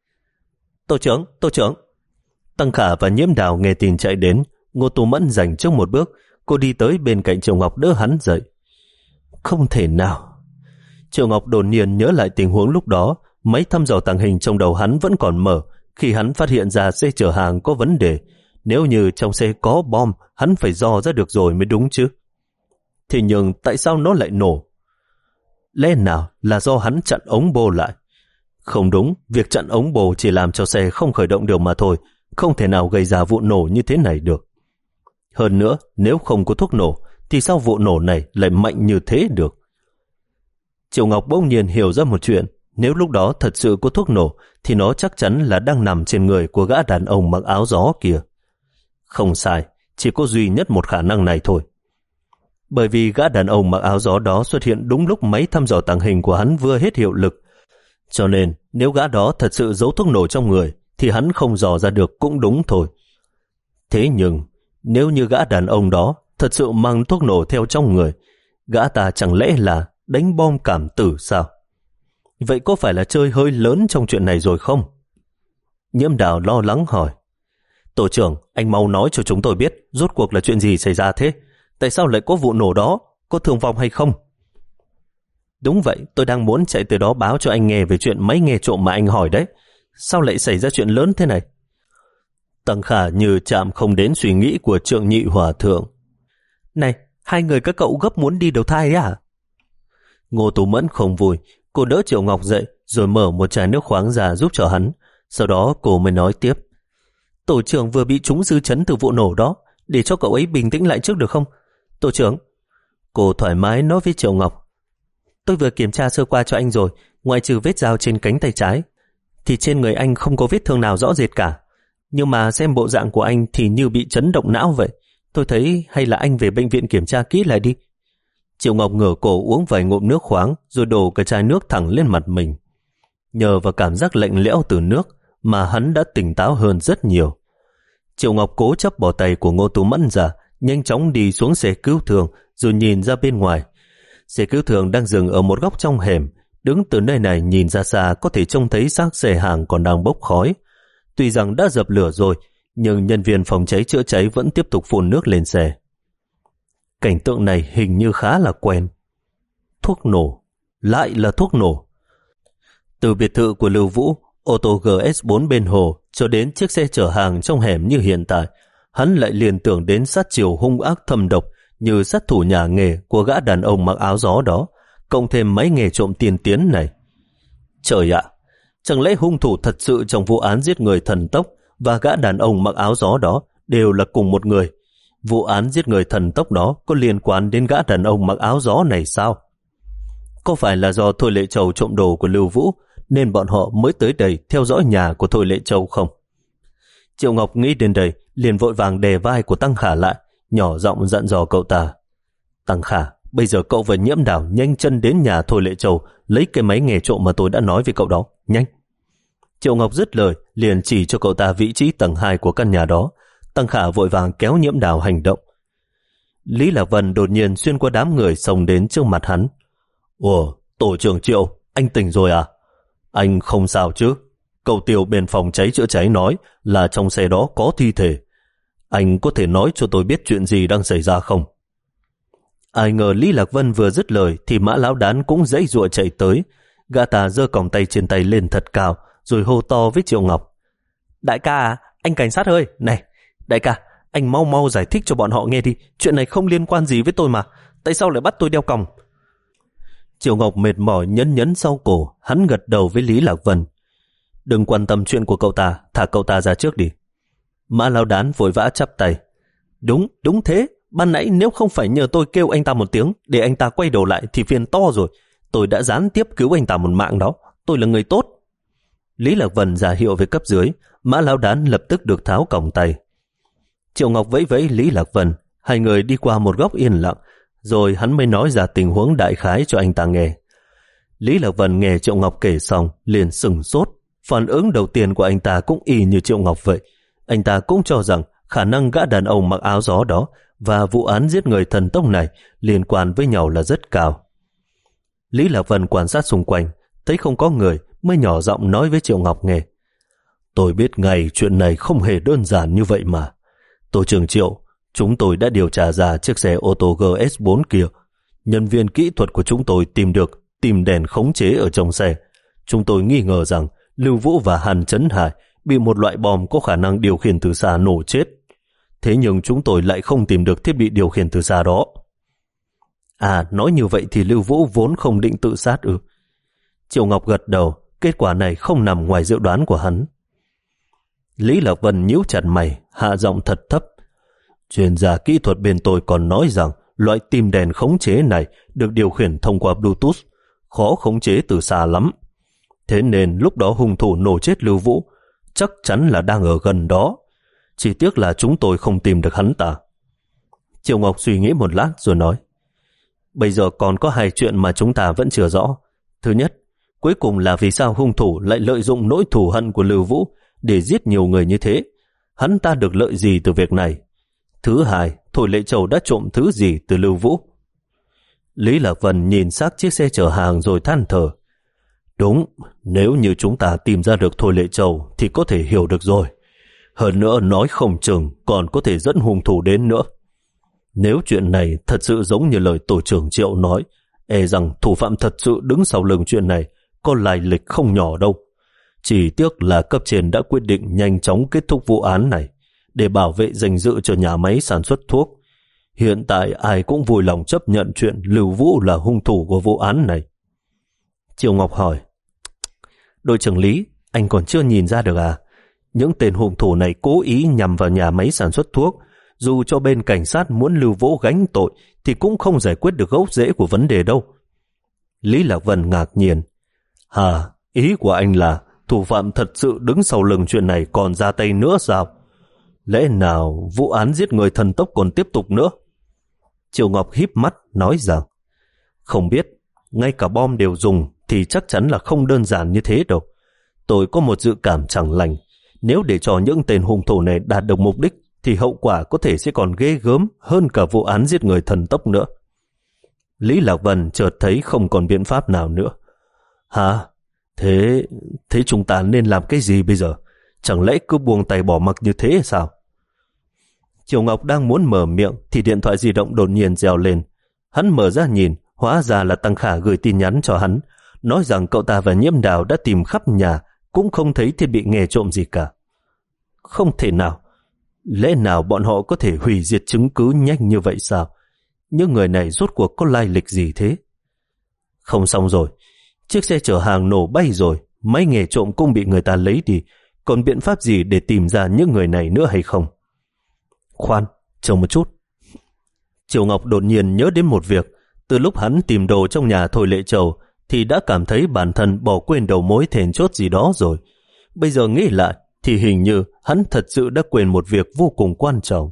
Tổ trưởng, tổ trưởng. Tăng Khả và Nhiễm Đào nghe tin chạy đến. Ngô Tú Mẫn giành trước một bước, cô đi tới bên cạnh Triệu Ngọc đỡ hắn dậy. Không thể nào. Triệu Ngọc đột nhiên nhớ lại tình huống lúc đó, máy thăm dò tàng hình trong đầu hắn vẫn còn mở khi hắn phát hiện ra xe chở hàng có vấn đề. Nếu như trong xe có bom, hắn phải dò ra được rồi mới đúng chứ. Thế nhưng tại sao nó lại nổ? Lẽ nào là do hắn chặn ống bô lại? Không đúng, việc chặn ống bô chỉ làm cho xe không khởi động được mà thôi, không thể nào gây ra vụ nổ như thế này được. Hơn nữa, nếu không có thuốc nổ, thì sao vụ nổ này lại mạnh như thế được? Triệu Ngọc bỗng nhiên hiểu ra một chuyện. Nếu lúc đó thật sự có thuốc nổ, thì nó chắc chắn là đang nằm trên người của gã đàn ông mặc áo gió kia. Không sai, chỉ có duy nhất một khả năng này thôi. Bởi vì gã đàn ông mặc áo gió đó xuất hiện đúng lúc máy thăm dò tàng hình của hắn vừa hết hiệu lực. Cho nên, nếu gã đó thật sự giấu thuốc nổ trong người, thì hắn không dò ra được cũng đúng thôi. Thế nhưng, nếu như gã đàn ông đó thật sự mang thuốc nổ theo trong người, gã ta chẳng lẽ là đánh bom cảm tử sao? Vậy có phải là chơi hơi lớn trong chuyện này rồi không? Nhiễm Đào lo lắng hỏi. Tổ trưởng, anh mau nói cho chúng tôi biết rốt cuộc là chuyện gì xảy ra thế? Tại sao lại có vụ nổ đó? Có thương vong hay không? Đúng vậy, tôi đang muốn chạy từ đó báo cho anh nghe về chuyện máy nghe trộm mà anh hỏi đấy. Sao lại xảy ra chuyện lớn thế này? Tăng Khả như chạm không đến suy nghĩ của Trượng Nhị Hòa Thượng. Này, hai người các cậu gấp muốn đi đầu thai đấy à? Ngô Tú Mẫn không vui, cô đỡ Triệu Ngọc dậy rồi mở một chai nước khoáng ra giúp cho hắn. Sau đó cô mới nói tiếp. Tổ trưởng vừa bị trúng dư chấn từ vụ nổ đó, để cho cậu ấy bình tĩnh lại trước được không? Tổ trưởng, cô thoải mái nói với Triệu Ngọc. Tôi vừa kiểm tra sơ qua cho anh rồi, ngoại trừ vết dao trên cánh tay trái, thì trên người anh không có vết thương nào rõ rệt cả. Nhưng mà xem bộ dạng của anh thì như bị chấn động não vậy. Tôi thấy hay là anh về bệnh viện kiểm tra kỹ lại đi. Triệu Ngọc ngửa cổ uống vài ngụm nước khoáng rồi đổ cái chai nước thẳng lên mặt mình. Nhờ vào cảm giác lạnh lẽo từ nước mà hắn đã tỉnh táo hơn rất nhiều. Triệu Ngọc cố chấp bỏ tay của Ngô Tú Mẫn ra, nhanh chóng đi xuống xe cứu thương rồi nhìn ra bên ngoài. Xe cứu thương đang dừng ở một góc trong hẻm. Đứng từ nơi này nhìn ra xa có thể trông thấy xác xe hàng còn đang bốc khói. Tuy rằng đã dập lửa rồi, nhưng nhân viên phòng cháy chữa cháy vẫn tiếp tục phun nước lên xe. Cảnh tượng này hình như khá là quen. Thuốc nổ, lại là thuốc nổ. Từ biệt thự của Lưu Vũ, ô tô G S bốn bên hồ cho đến chiếc xe chở hàng trong hẻm như hiện tại, hắn lại liền tưởng đến sát chiều hung ác thâm độc như sát thủ nhà nghề của gã đàn ông mặc áo gió đó, cộng thêm mấy nghề trộm tiên tiến này. Trời ạ, chẳng lẽ hung thủ thật sự trong vụ án giết người thần tốc và gã đàn ông mặc áo gió đó đều là cùng một người? Vụ án giết người thần tốc đó có liên quan đến gã đàn ông mặc áo gió này sao? Có phải là do Thôi Lệ Châu trộm đồ của Lưu Vũ nên bọn họ mới tới đây theo dõi nhà của Thôi Lệ Châu không? Triệu Ngọc nghĩ đến đây liền vội vàng đè vai của Tăng Khả lại, nhỏ giọng dặn dò cậu ta. Tăng Khả, bây giờ cậu và Nhiễm Đào nhanh chân đến nhà Thôi Lệ Châu lấy cái máy nghề trộm mà tôi đã nói với cậu đó, nhanh. Triệu Ngọc dứt lời liền chỉ cho cậu ta vị trí tầng hai của căn nhà đó. Tăng Khả vội vàng kéo Nhiễm Đào hành động. Lý Lạc Vân đột nhiên xuyên qua đám người xông đến trước mặt hắn. Ủa, tổ trưởng Triệu, anh tỉnh rồi à? Anh không sao chứ? Cậu Tiêu bên phòng cháy chữa cháy nói là trong xe đó có thi thể. Anh có thể nói cho tôi biết chuyện gì đang xảy ra không? Ai ngờ Lý Lạc Vân vừa dứt lời thì Mã Lão Đán cũng giãy giụa chạy tới. Gã ta giơ còng tay trên tay lên thật cao rồi hô to với Triệu Ngọc. Đại ca à, anh cảnh sát ơi, này, đại ca, anh mau mau giải thích cho bọn họ nghe đi. Chuyện này không liên quan gì với tôi mà. Tại sao lại bắt tôi đeo còng? Triệu Ngọc mệt mỏi nhấn nhấn sau cổ, hắn gật đầu với Lý Lạc Vân. Đừng quan tâm chuyện của cậu ta, thả cậu ta ra trước đi. Mã Lão Đán vội vã chắp tay. Đúng, đúng thế. Ban nãy nếu không phải nhờ tôi kêu anh ta một tiếng để anh ta quay đầu lại thì phiền to rồi. Tôi đã gián tiếp cứu anh ta một mạng đó. Tôi là người tốt. Lý Lạc Vân ra hiệu với cấp dưới. Mã Lão Đán lập tức được tháo còng tay. Triệu Ngọc vẫy vẫy Lý Lạc Vân. Hai người đi qua một góc yên lặng, rồi hắn mới nói ra tình huống đại khái cho anh ta nghe. Lý Lạc Vân nghe Triệu Ngọc kể xong liền sửng sốt. Phản ứng đầu tiên của anh ta cũng y như Triệu Ngọc vậy. Anh ta cũng cho rằng khả năng gã đàn ông mặc áo gió đó và vụ án giết người thần tốc này liên quan với nhau là rất cao. Lý Lạc Vân quan sát xung quanh, thấy không có người mới nhỏ giọng nói với Triệu Ngọc nghe. Tôi biết ngay chuyện này không hề đơn giản như vậy mà. Tổ trưởng Triệu, chúng tôi đã điều tra ra chiếc xe ô tô G S bốn kia. Nhân viên kỹ thuật của chúng tôi tìm được tìm đèn khống chế ở trong xe. Chúng tôi nghi ngờ rằng Lưu Vũ và Hàn Chấn Hải bị một loại bom có khả năng điều khiển từ xa nổ chết. Thế nhưng chúng tôi lại không tìm được thiết bị điều khiển từ xa đó. À, nói như vậy thì Lưu Vũ vốn không định tự sát ư? Triệu Ngọc gật đầu, kết quả này không nằm ngoài dự đoán của hắn. Lý Lạc Vân nhíu chặt mày, hạ giọng thật thấp. Chuyên gia kỹ thuật bên tôi còn nói rằng loại tim đèn khống chế này được điều khiển thông qua Bluetooth, khó khống chế từ xa lắm. Thế nên lúc đó hung thủ nổ chết Lưu Vũ chắc chắn là đang ở gần đó. Chỉ tiếc là chúng tôi không tìm được hắn ta. Triệu Ngọc suy nghĩ một lát rồi nói. Bây giờ còn có hai chuyện mà chúng ta vẫn chưa rõ. Thứ nhất, cuối cùng là vì sao hung thủ lại lợi dụng nỗi thù hận của Lưu Vũ để giết nhiều người như thế? Hắn ta được lợi gì từ việc này? Thứ hai, Thôi Lệ Châu đã trộm thứ gì từ Lưu Vũ? Lý Lạc Vân nhìn xác chiếc xe chở hàng rồi than thở. Đúng, nếu như chúng ta tìm ra được Thôi Lệ Châu thì có thể hiểu được rồi. Hơn nữa nói không chừng còn có thể dẫn hung thủ đến nữa. Nếu chuyện này thật sự giống như lời tổ trưởng Triệu nói, e rằng thủ phạm thật sự đứng sau lưng chuyện này có lai lịch không nhỏ đâu. Chỉ tiếc là cấp trên đã quyết định nhanh chóng kết thúc vụ án này để bảo vệ danh dự cho nhà máy sản xuất thuốc. Hiện tại ai cũng vui lòng chấp nhận chuyện Lưu Vũ là hung thủ của vụ án này. Triệu Ngọc hỏi, đội trưởng Lý, anh còn chưa nhìn ra được à? Những tên hung thủ này cố ý nhằm vào nhà máy sản xuất thuốc. Dù cho bên cảnh sát muốn lưu vỗ gánh tội thì cũng không giải quyết được gốc rễ của vấn đề đâu. Lý Lạc Vân ngạc nhiên. Hà, ý của anh là thủ phạm thật sự đứng sau lưng chuyện này còn ra tay nữa sao? Lẽ nào vụ án giết người thần tốc còn tiếp tục nữa? Triệu Ngọc híp mắt nói rằng không biết, ngay cả bom đều dùng thì chắc chắn là không đơn giản như thế đâu. Tôi có một dự cảm chẳng lành. Nếu để cho những tên hung thủ này đạt được mục đích thì hậu quả có thể sẽ còn ghê gớm hơn cả vụ án giết người thần tốc nữa. Lý Lạc Vân chợt thấy không còn biện pháp nào nữa. Hả? Thế, thế chúng ta nên làm cái gì bây giờ? Chẳng lẽ cứ buông tay bỏ mặc như thế sao? Triệu Ngọc đang muốn mở miệng thì điện thoại di động đột nhiên reo lên. Hắn mở ra nhìn, hóa ra là Tăng Khả gửi tin nhắn cho hắn, nói rằng cậu ta và Nhiễm Đào đã tìm khắp nhà, cũng không thấy thiết bị nghe trộm gì cả. Không thể nào. Lẽ nào bọn họ có thể hủy diệt chứng cứ nhanh như vậy sao? Những người này rốt cuộc có lai lịch gì thế? Không xong rồi. Chiếc xe chở hàng nổ bay rồi, máy nghe trộm cũng bị người ta lấy đi. Còn biện pháp gì để tìm ra những người này nữa hay không? Khoan, chờ một chút. Triệu Ngọc đột nhiên nhớ đến một việc. Từ lúc hắn tìm đồ trong nhà Thôi Lệ Châu thì đã cảm thấy bản thân bỏ quên đầu mối then chốt gì đó rồi. Bây giờ nghĩ lại thì hình như hắn thật sự đã quên một việc vô cùng quan trọng.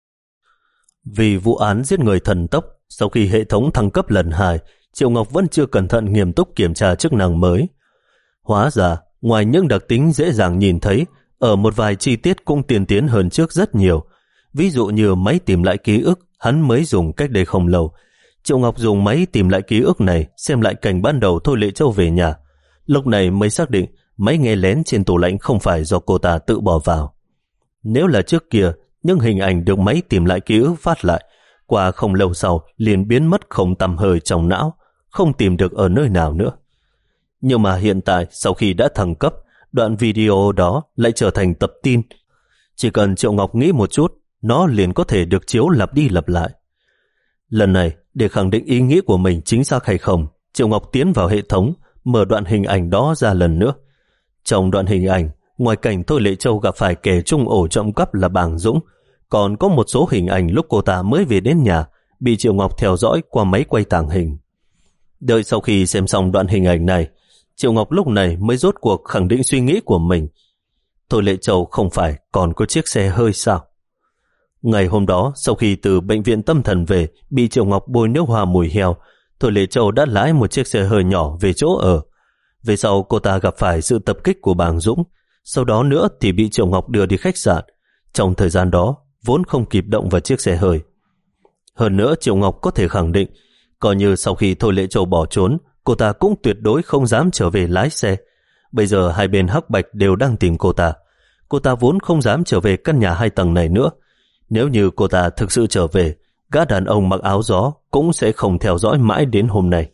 Vì vụ án giết người thần tốc, sau khi hệ thống thăng cấp lần hai, Triệu Ngọc vẫn chưa cẩn thận nghiêm túc kiểm tra chức năng mới. Hóa ra, ngoài những đặc tính dễ dàng nhìn thấy, ở một vài chi tiết cũng tiên tiến hơn trước rất nhiều. Ví dụ như máy tìm lại ký ức hắn mới dùng cách đây không lâu. Triệu Ngọc dùng máy tìm lại ký ức này xem lại cảnh ban đầu Thôi Lệ Châu về nhà. Lúc này mới xác định máy nghe lén trên tủ lạnh không phải do cô ta tự bỏ vào. Nếu là trước kia, những hình ảnh được máy tìm lại ký ức phát lại, qua không lâu sau liền biến mất không tăm hơi trong não, không tìm được ở nơi nào nữa. Nhưng mà hiện tại, sau khi đã thăng cấp, đoạn video đó lại trở thành tập tin. Chỉ cần Triệu Ngọc nghĩ một chút, nó liền có thể được chiếu lặp đi lặp lại. Lần này, để khẳng định ý nghĩ của mình chính xác hay không, Triệu Ngọc tiến vào hệ thống, mở đoạn hình ảnh đó ra lần nữa. Trong đoạn hình ảnh, ngoài cảnh Thôi Lệ Châu gặp phải kẻ chung ổ trộm cắp là Bàng Dũng, còn có một số hình ảnh lúc cô ta mới về đến nhà, bị Triệu Ngọc theo dõi qua máy quay tàng hình. Đợi sau khi xem xong đoạn hình ảnh này, Triệu Ngọc lúc này mới rốt cuộc khẳng định suy nghĩ của mình. Thôi Lệ Châu không phải còn có chiếc xe hơi sao? Ngày hôm đó, sau khi từ bệnh viện tâm thần về, bị Triệu Ngọc bôi nước hoa mùi heo, Thôi Lệ Châu đã lái một chiếc xe hơi nhỏ về chỗ ở. Về sau cô ta gặp phải sự tập kích của Bàng Dũng, sau đó nữa thì bị Triệu Ngọc đưa đi khách sạn. Trong thời gian đó, vốn không kịp động vào chiếc xe hơi. Hơn nữa, Triệu Ngọc có thể khẳng định, coi như sau khi Thôi Lệ Châu bỏ trốn, cô ta cũng tuyệt đối không dám trở về lái xe. Bây giờ hai bên hắc bạch đều đang tìm cô ta. Cô ta vốn không dám trở về căn nhà hai tầng này nữa. Nếu như cô ta thực sự trở về, gã đàn ông mặc áo gió cũng sẽ không theo dõi mãi đến hôm nay.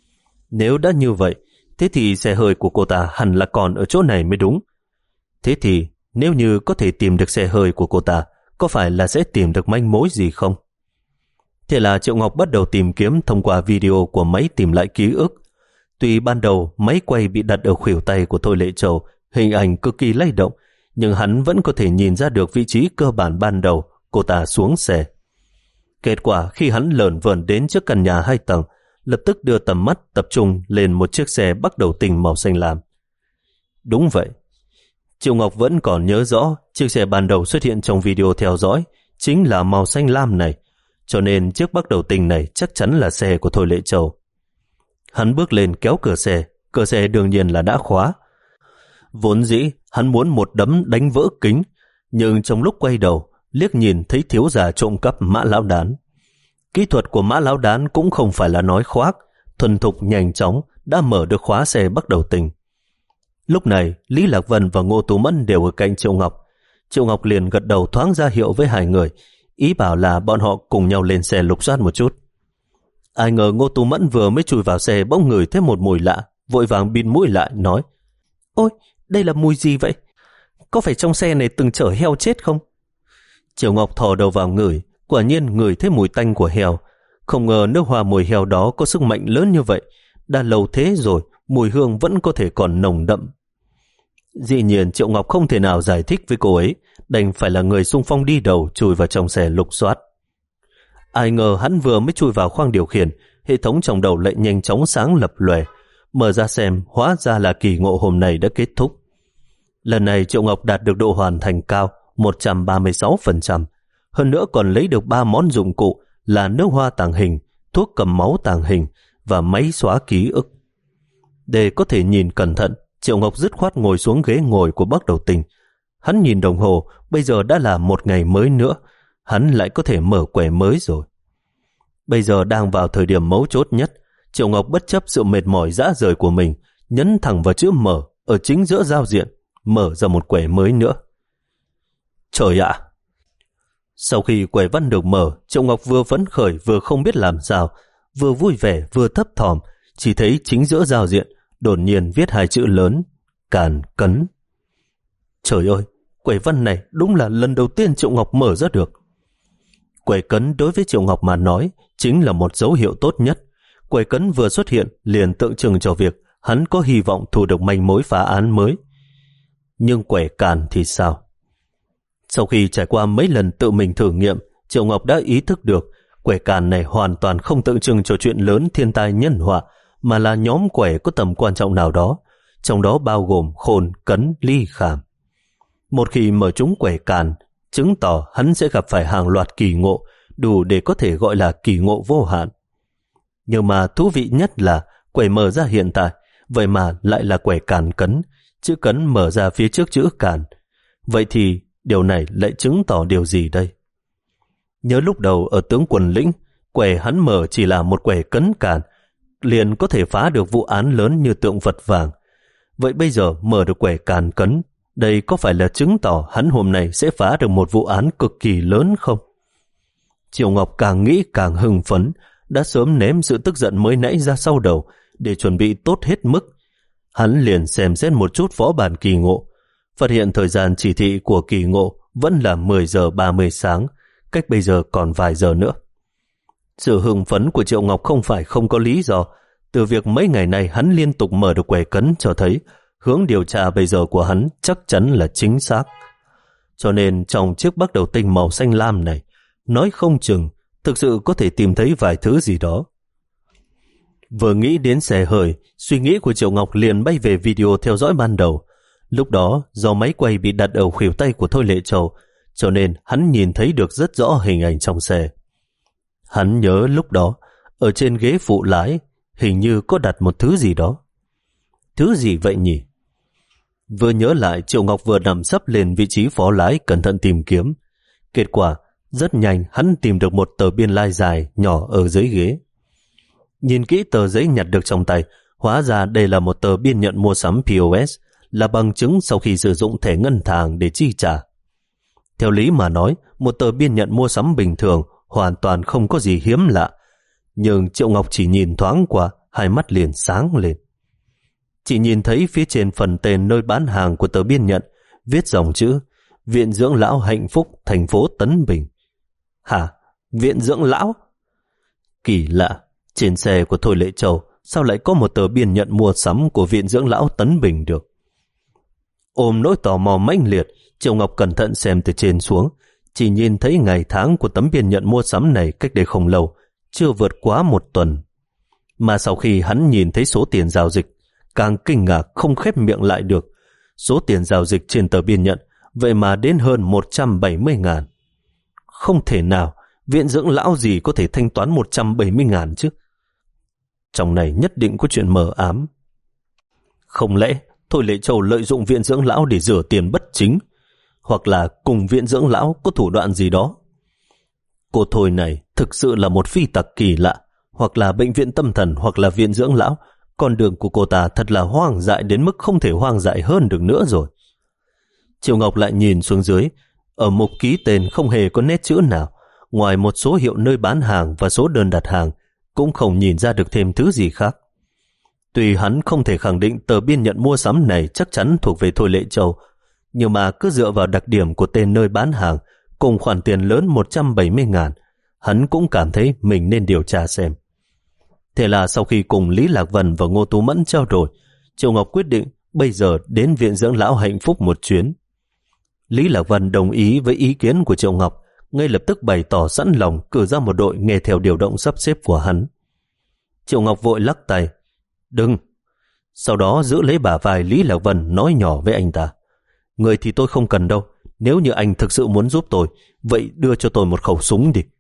Nếu đã như vậy, thế thì xe hơi của cô ta hẳn là còn ở chỗ này mới đúng. Thế thì nếu như có thể tìm được xe hơi của cô ta, có phải là sẽ tìm được manh mối gì không? Thế là Triệu Ngọc bắt đầu tìm kiếm thông qua video của máy tìm lại ký ức. Tuy ban đầu máy quay bị đặt ở khuỷu tay của Thôi Lệ Châu, hình ảnh cực kỳ lay động, nhưng hắn vẫn có thể nhìn ra được vị trí cơ bản ban đầu cô ta xuống xe. Kết quả khi hắn lởn vởn đến trước căn nhà hai tầng, lập tức đưa tầm mắt tập trung lên một chiếc xe bắt đầu tình màu xanh lam. Đúng vậy, Triệu Ngọc vẫn còn nhớ rõ chiếc xe ban đầu xuất hiện trong video theo dõi chính là màu xanh lam này, cho nên chiếc bắt đầu tình này chắc chắn là xe của Thôi Lệ Châu. Hắn bước lên kéo cửa xe, cửa xe đương nhiên là đã khóa. Vốn dĩ hắn muốn một đấm đánh vỡ kính, nhưng trong lúc quay đầu liếc nhìn thấy thiếu gia trộm cắp Mã Lão Đán. Kỹ thuật của Mã Lão Đán cũng không phải là nói khoác, thuần thục nhanh chóng đã mở được khóa xe bắt đầu tình. Lúc này Lý Lạc Vân và Ngô Tú Mẫn đều ở cạnh Triệu Ngọc. Triệu Ngọc liền gật đầu thoáng ra hiệu với hai người, ý bảo là bọn họ cùng nhau lên xe lục soát một chút. Ai ngờ Ngô Tú Mẫn vừa mới chui vào xe bỗng ngửi thấy một mùi lạ, vội vàng bịt mũi lại nói: Ôi, đây là mùi gì vậy? Có phải trong xe này từng chở heo chết không? Triệu Ngọc thò đầu vào ngửi, quả nhiên ngửi thấy mùi tanh của heo. Không ngờ nước hoa mùi heo đó có sức mạnh lớn như vậy. Đã lâu thế rồi, mùi hương vẫn có thể còn nồng đậm. Dĩ nhiên Triệu Ngọc không thể nào giải thích với cô ấy, đành phải là người xung phong đi đầu chui vào trong xe lục soát. Ai ngờ hắn vừa mới chui vào khoang điều khiển, hệ thống trong đầu lại nhanh chóng sáng lập lòe. Mở ra xem, hóa ra là kỳ ngộ hôm nay đã kết thúc. Lần này Triệu Ngọc đạt được độ hoàn thành cao một trăm ba mươi sáu phần trăm, hơn nữa còn lấy được ba món dụng cụ là nước hoa tàng hình, thuốc cầm máu tàng hình và máy xóa ký ức. Để có thể nhìn cẩn thận, Triệu Ngọc dứt khoát ngồi xuống ghế ngồi của Bắc Đầu Tinh. Hắn nhìn đồng hồ, bây giờ đã là một ngày mới nữa, hắn lại có thể mở quẻ mới rồi. Bây giờ đang vào thời điểm mấu chốt nhất, Triệu Ngọc bất chấp sự mệt mỏi rã rời của mình, nhấn thẳng vào chữ mở ở chính giữa giao diện, mở ra một quẻ mới nữa. Trời ạ! Sau khi quẻ văn được mở, Triệu Ngọc vừa phấn khởi vừa không biết làm sao, vừa vui vẻ vừa thấp thỏm, chỉ thấy chính giữa giao diện đột nhiên viết hai chữ lớn: Càn Cấn. Trời ơi, quẻ văn này đúng là lần đầu tiên Triệu Ngọc mở ra được. Quẻ cấn đối với Triệu Ngọc mà nói chính là một dấu hiệu tốt nhất. Quẻ cấn vừa xuất hiện liền tượng trưng cho việc hắn có hy vọng thu được manh mối phá án mới. Nhưng quẻ càn thì sao? Sau khi trải qua mấy lần tự mình thử nghiệm, Triệu Ngọc đã ý thức được quẻ càn này hoàn toàn không tượng trưng cho chuyện lớn thiên tai nhân họa, mà là nhóm quẻ có tầm quan trọng nào đó, trong đó bao gồm khôn, cấn, ly, khảm. Một khi mở trúng quẻ càn, chứng tỏ hắn sẽ gặp phải hàng loạt kỳ ngộ, đủ để có thể gọi là kỳ ngộ vô hạn. Nhưng mà thú vị nhất là quẻ mở ra hiện tại, vậy mà lại là quẻ càn cấn, chữ cấn mở ra phía trước chữ càn. Vậy thì điều này lại chứng tỏ điều gì đây? Nhớ lúc đầu ở tướng Quần Lĩnh, quẻ hắn mở chỉ là một quẻ cấn càn, liền có thể phá được vụ án lớn như tượng vật vàng. Vậy bây giờ mở được quẻ càn cấn, đây có phải là chứng tỏ hắn hôm nay sẽ phá được một vụ án cực kỳ lớn không? Triệu Ngọc càng nghĩ càng hưng phấn, đã sớm ném sự tức giận mới nãy ra sau đầu để chuẩn bị tốt hết mức. Hắn liền xem xét một chút phó bản kỳ ngộ, phát hiện thời gian chỉ thị của kỳ ngộ vẫn là mười giờ ba mươi sáng, cách bây giờ còn vài giờ nữa. Sự hưng phấn của Triệu Ngọc không phải không có lý do. Từ việc mấy ngày nay hắn liên tục mở được quẻ cấn cho thấy hướng điều tra bây giờ của hắn chắc chắn là chính xác. Cho nên trong chiếc Bắc Đầu Tinh màu xanh lam này, nói không chừng thực sự có thể tìm thấy vài thứ gì đó. Vừa nghĩ đến xe hơi, suy nghĩ của Triệu Ngọc liền bay về video theo dõi ban đầu. Lúc đó do máy quay bị đặt ở khuỷu tay của Thôi Lệ Châu, cho nên hắn nhìn thấy được rất rõ hình ảnh trong xe. Hắn nhớ lúc đó ở trên ghế phụ lái hình như có đặt một thứ gì đó. Thứ gì vậy nhỉ? Vừa nhớ lại, Triệu Ngọc vừa nằm sấp lên vị trí phó lái cẩn thận tìm kiếm. Kết quả rất nhanh hắn tìm được một tờ biên lai dài nhỏ ở dưới ghế. Nhìn kỹ tờ giấy nhặt được trong tay, hóa ra đây là một tờ biên nhận mua sắm pê ô ét, là bằng chứng sau khi sử dụng thẻ ngân hàng để chi trả. Theo lý mà nói, một tờ biên nhận mua sắm bình thường hoàn toàn không có gì hiếm lạ, nhưng Triệu Ngọc chỉ nhìn thoáng qua, hai mắt liền sáng lên. Chỉ nhìn thấy phía trên phần tên nơi bán hàng của tờ biên nhận viết dòng chữ Viện Dưỡng Lão Hạnh Phúc, thành phố Tấn Bình. Hả? Viện Dưỡng Lão? Kỳ lạ, trên xe của Thôi Lệ Châu sao lại có một tờ biên nhận mua sắm của Viện Dưỡng Lão Tấn Bình được? Ôm nỗi tò mò mãnh liệt, Triệu Ngọc cẩn thận xem từ trên xuống, chỉ nhìn thấy ngày tháng của tấm biên nhận mua sắm này cách đây không lâu, chưa vượt quá một tuần. Mà sau khi hắn nhìn thấy số tiền giao dịch, càng kinh ngạc không khép miệng lại được. Số tiền giao dịch trên tờ biên nhận vậy mà đến hơn một trăm bảy mươi ngàn. Không thể nào, Viện Dưỡng Lão gì có thể thanh toán một trăm bảy mươi ngàn chứ? Trong này nhất định có chuyện mờ ám. Không lẽ Thôi Lệ Châu lợi dụng Viện Dưỡng Lão để rửa tiền bất chính, hoặc là cùng Viện Dưỡng Lão có thủ đoạn gì đó? Cô Thôi này thực sự là một phi tặc kỳ lạ, hoặc là bệnh viện tâm thần, hoặc là Viện Dưỡng Lão. Con đường của cô ta thật là hoang dại đến mức không thể hoang dại hơn được nữa rồi. Triệu Ngọc lại nhìn xuống dưới, ở mục ký tên không hề có nét chữ nào, ngoài một số hiệu nơi bán hàng và số đơn đặt hàng, cũng không nhìn ra được thêm thứ gì khác. Tuy hắn không thể khẳng định tờ biên nhận mua sắm này chắc chắn thuộc về Thôi Lệ Châu, nhưng mà cứ dựa vào đặc điểm của tên nơi bán hàng cùng khoản tiền lớn một trăm bảy mươi ngàn, hắn cũng cảm thấy mình nên điều tra xem. Thế là sau khi cùng Lý Lạc Vân và Ngô Tú Mẫn trao đổi, Triệu Ngọc quyết định bây giờ đến viện dưỡng lão Hạnh Phúc một chuyến. Lý Lạc Vân đồng ý với ý kiến của Triệu Ngọc, ngay lập tức bày tỏ sẵn lòng cử ra một đội nghe theo điều động sắp xếp của hắn. Triệu Ngọc vội lắc tay, đừng. Sau đó giữ lấy bả vai Lý Lạc Vân nói nhỏ với anh ta, người thì tôi không cần đâu, nếu như anh thực sự muốn giúp tôi, vậy đưa cho tôi một khẩu súng đi.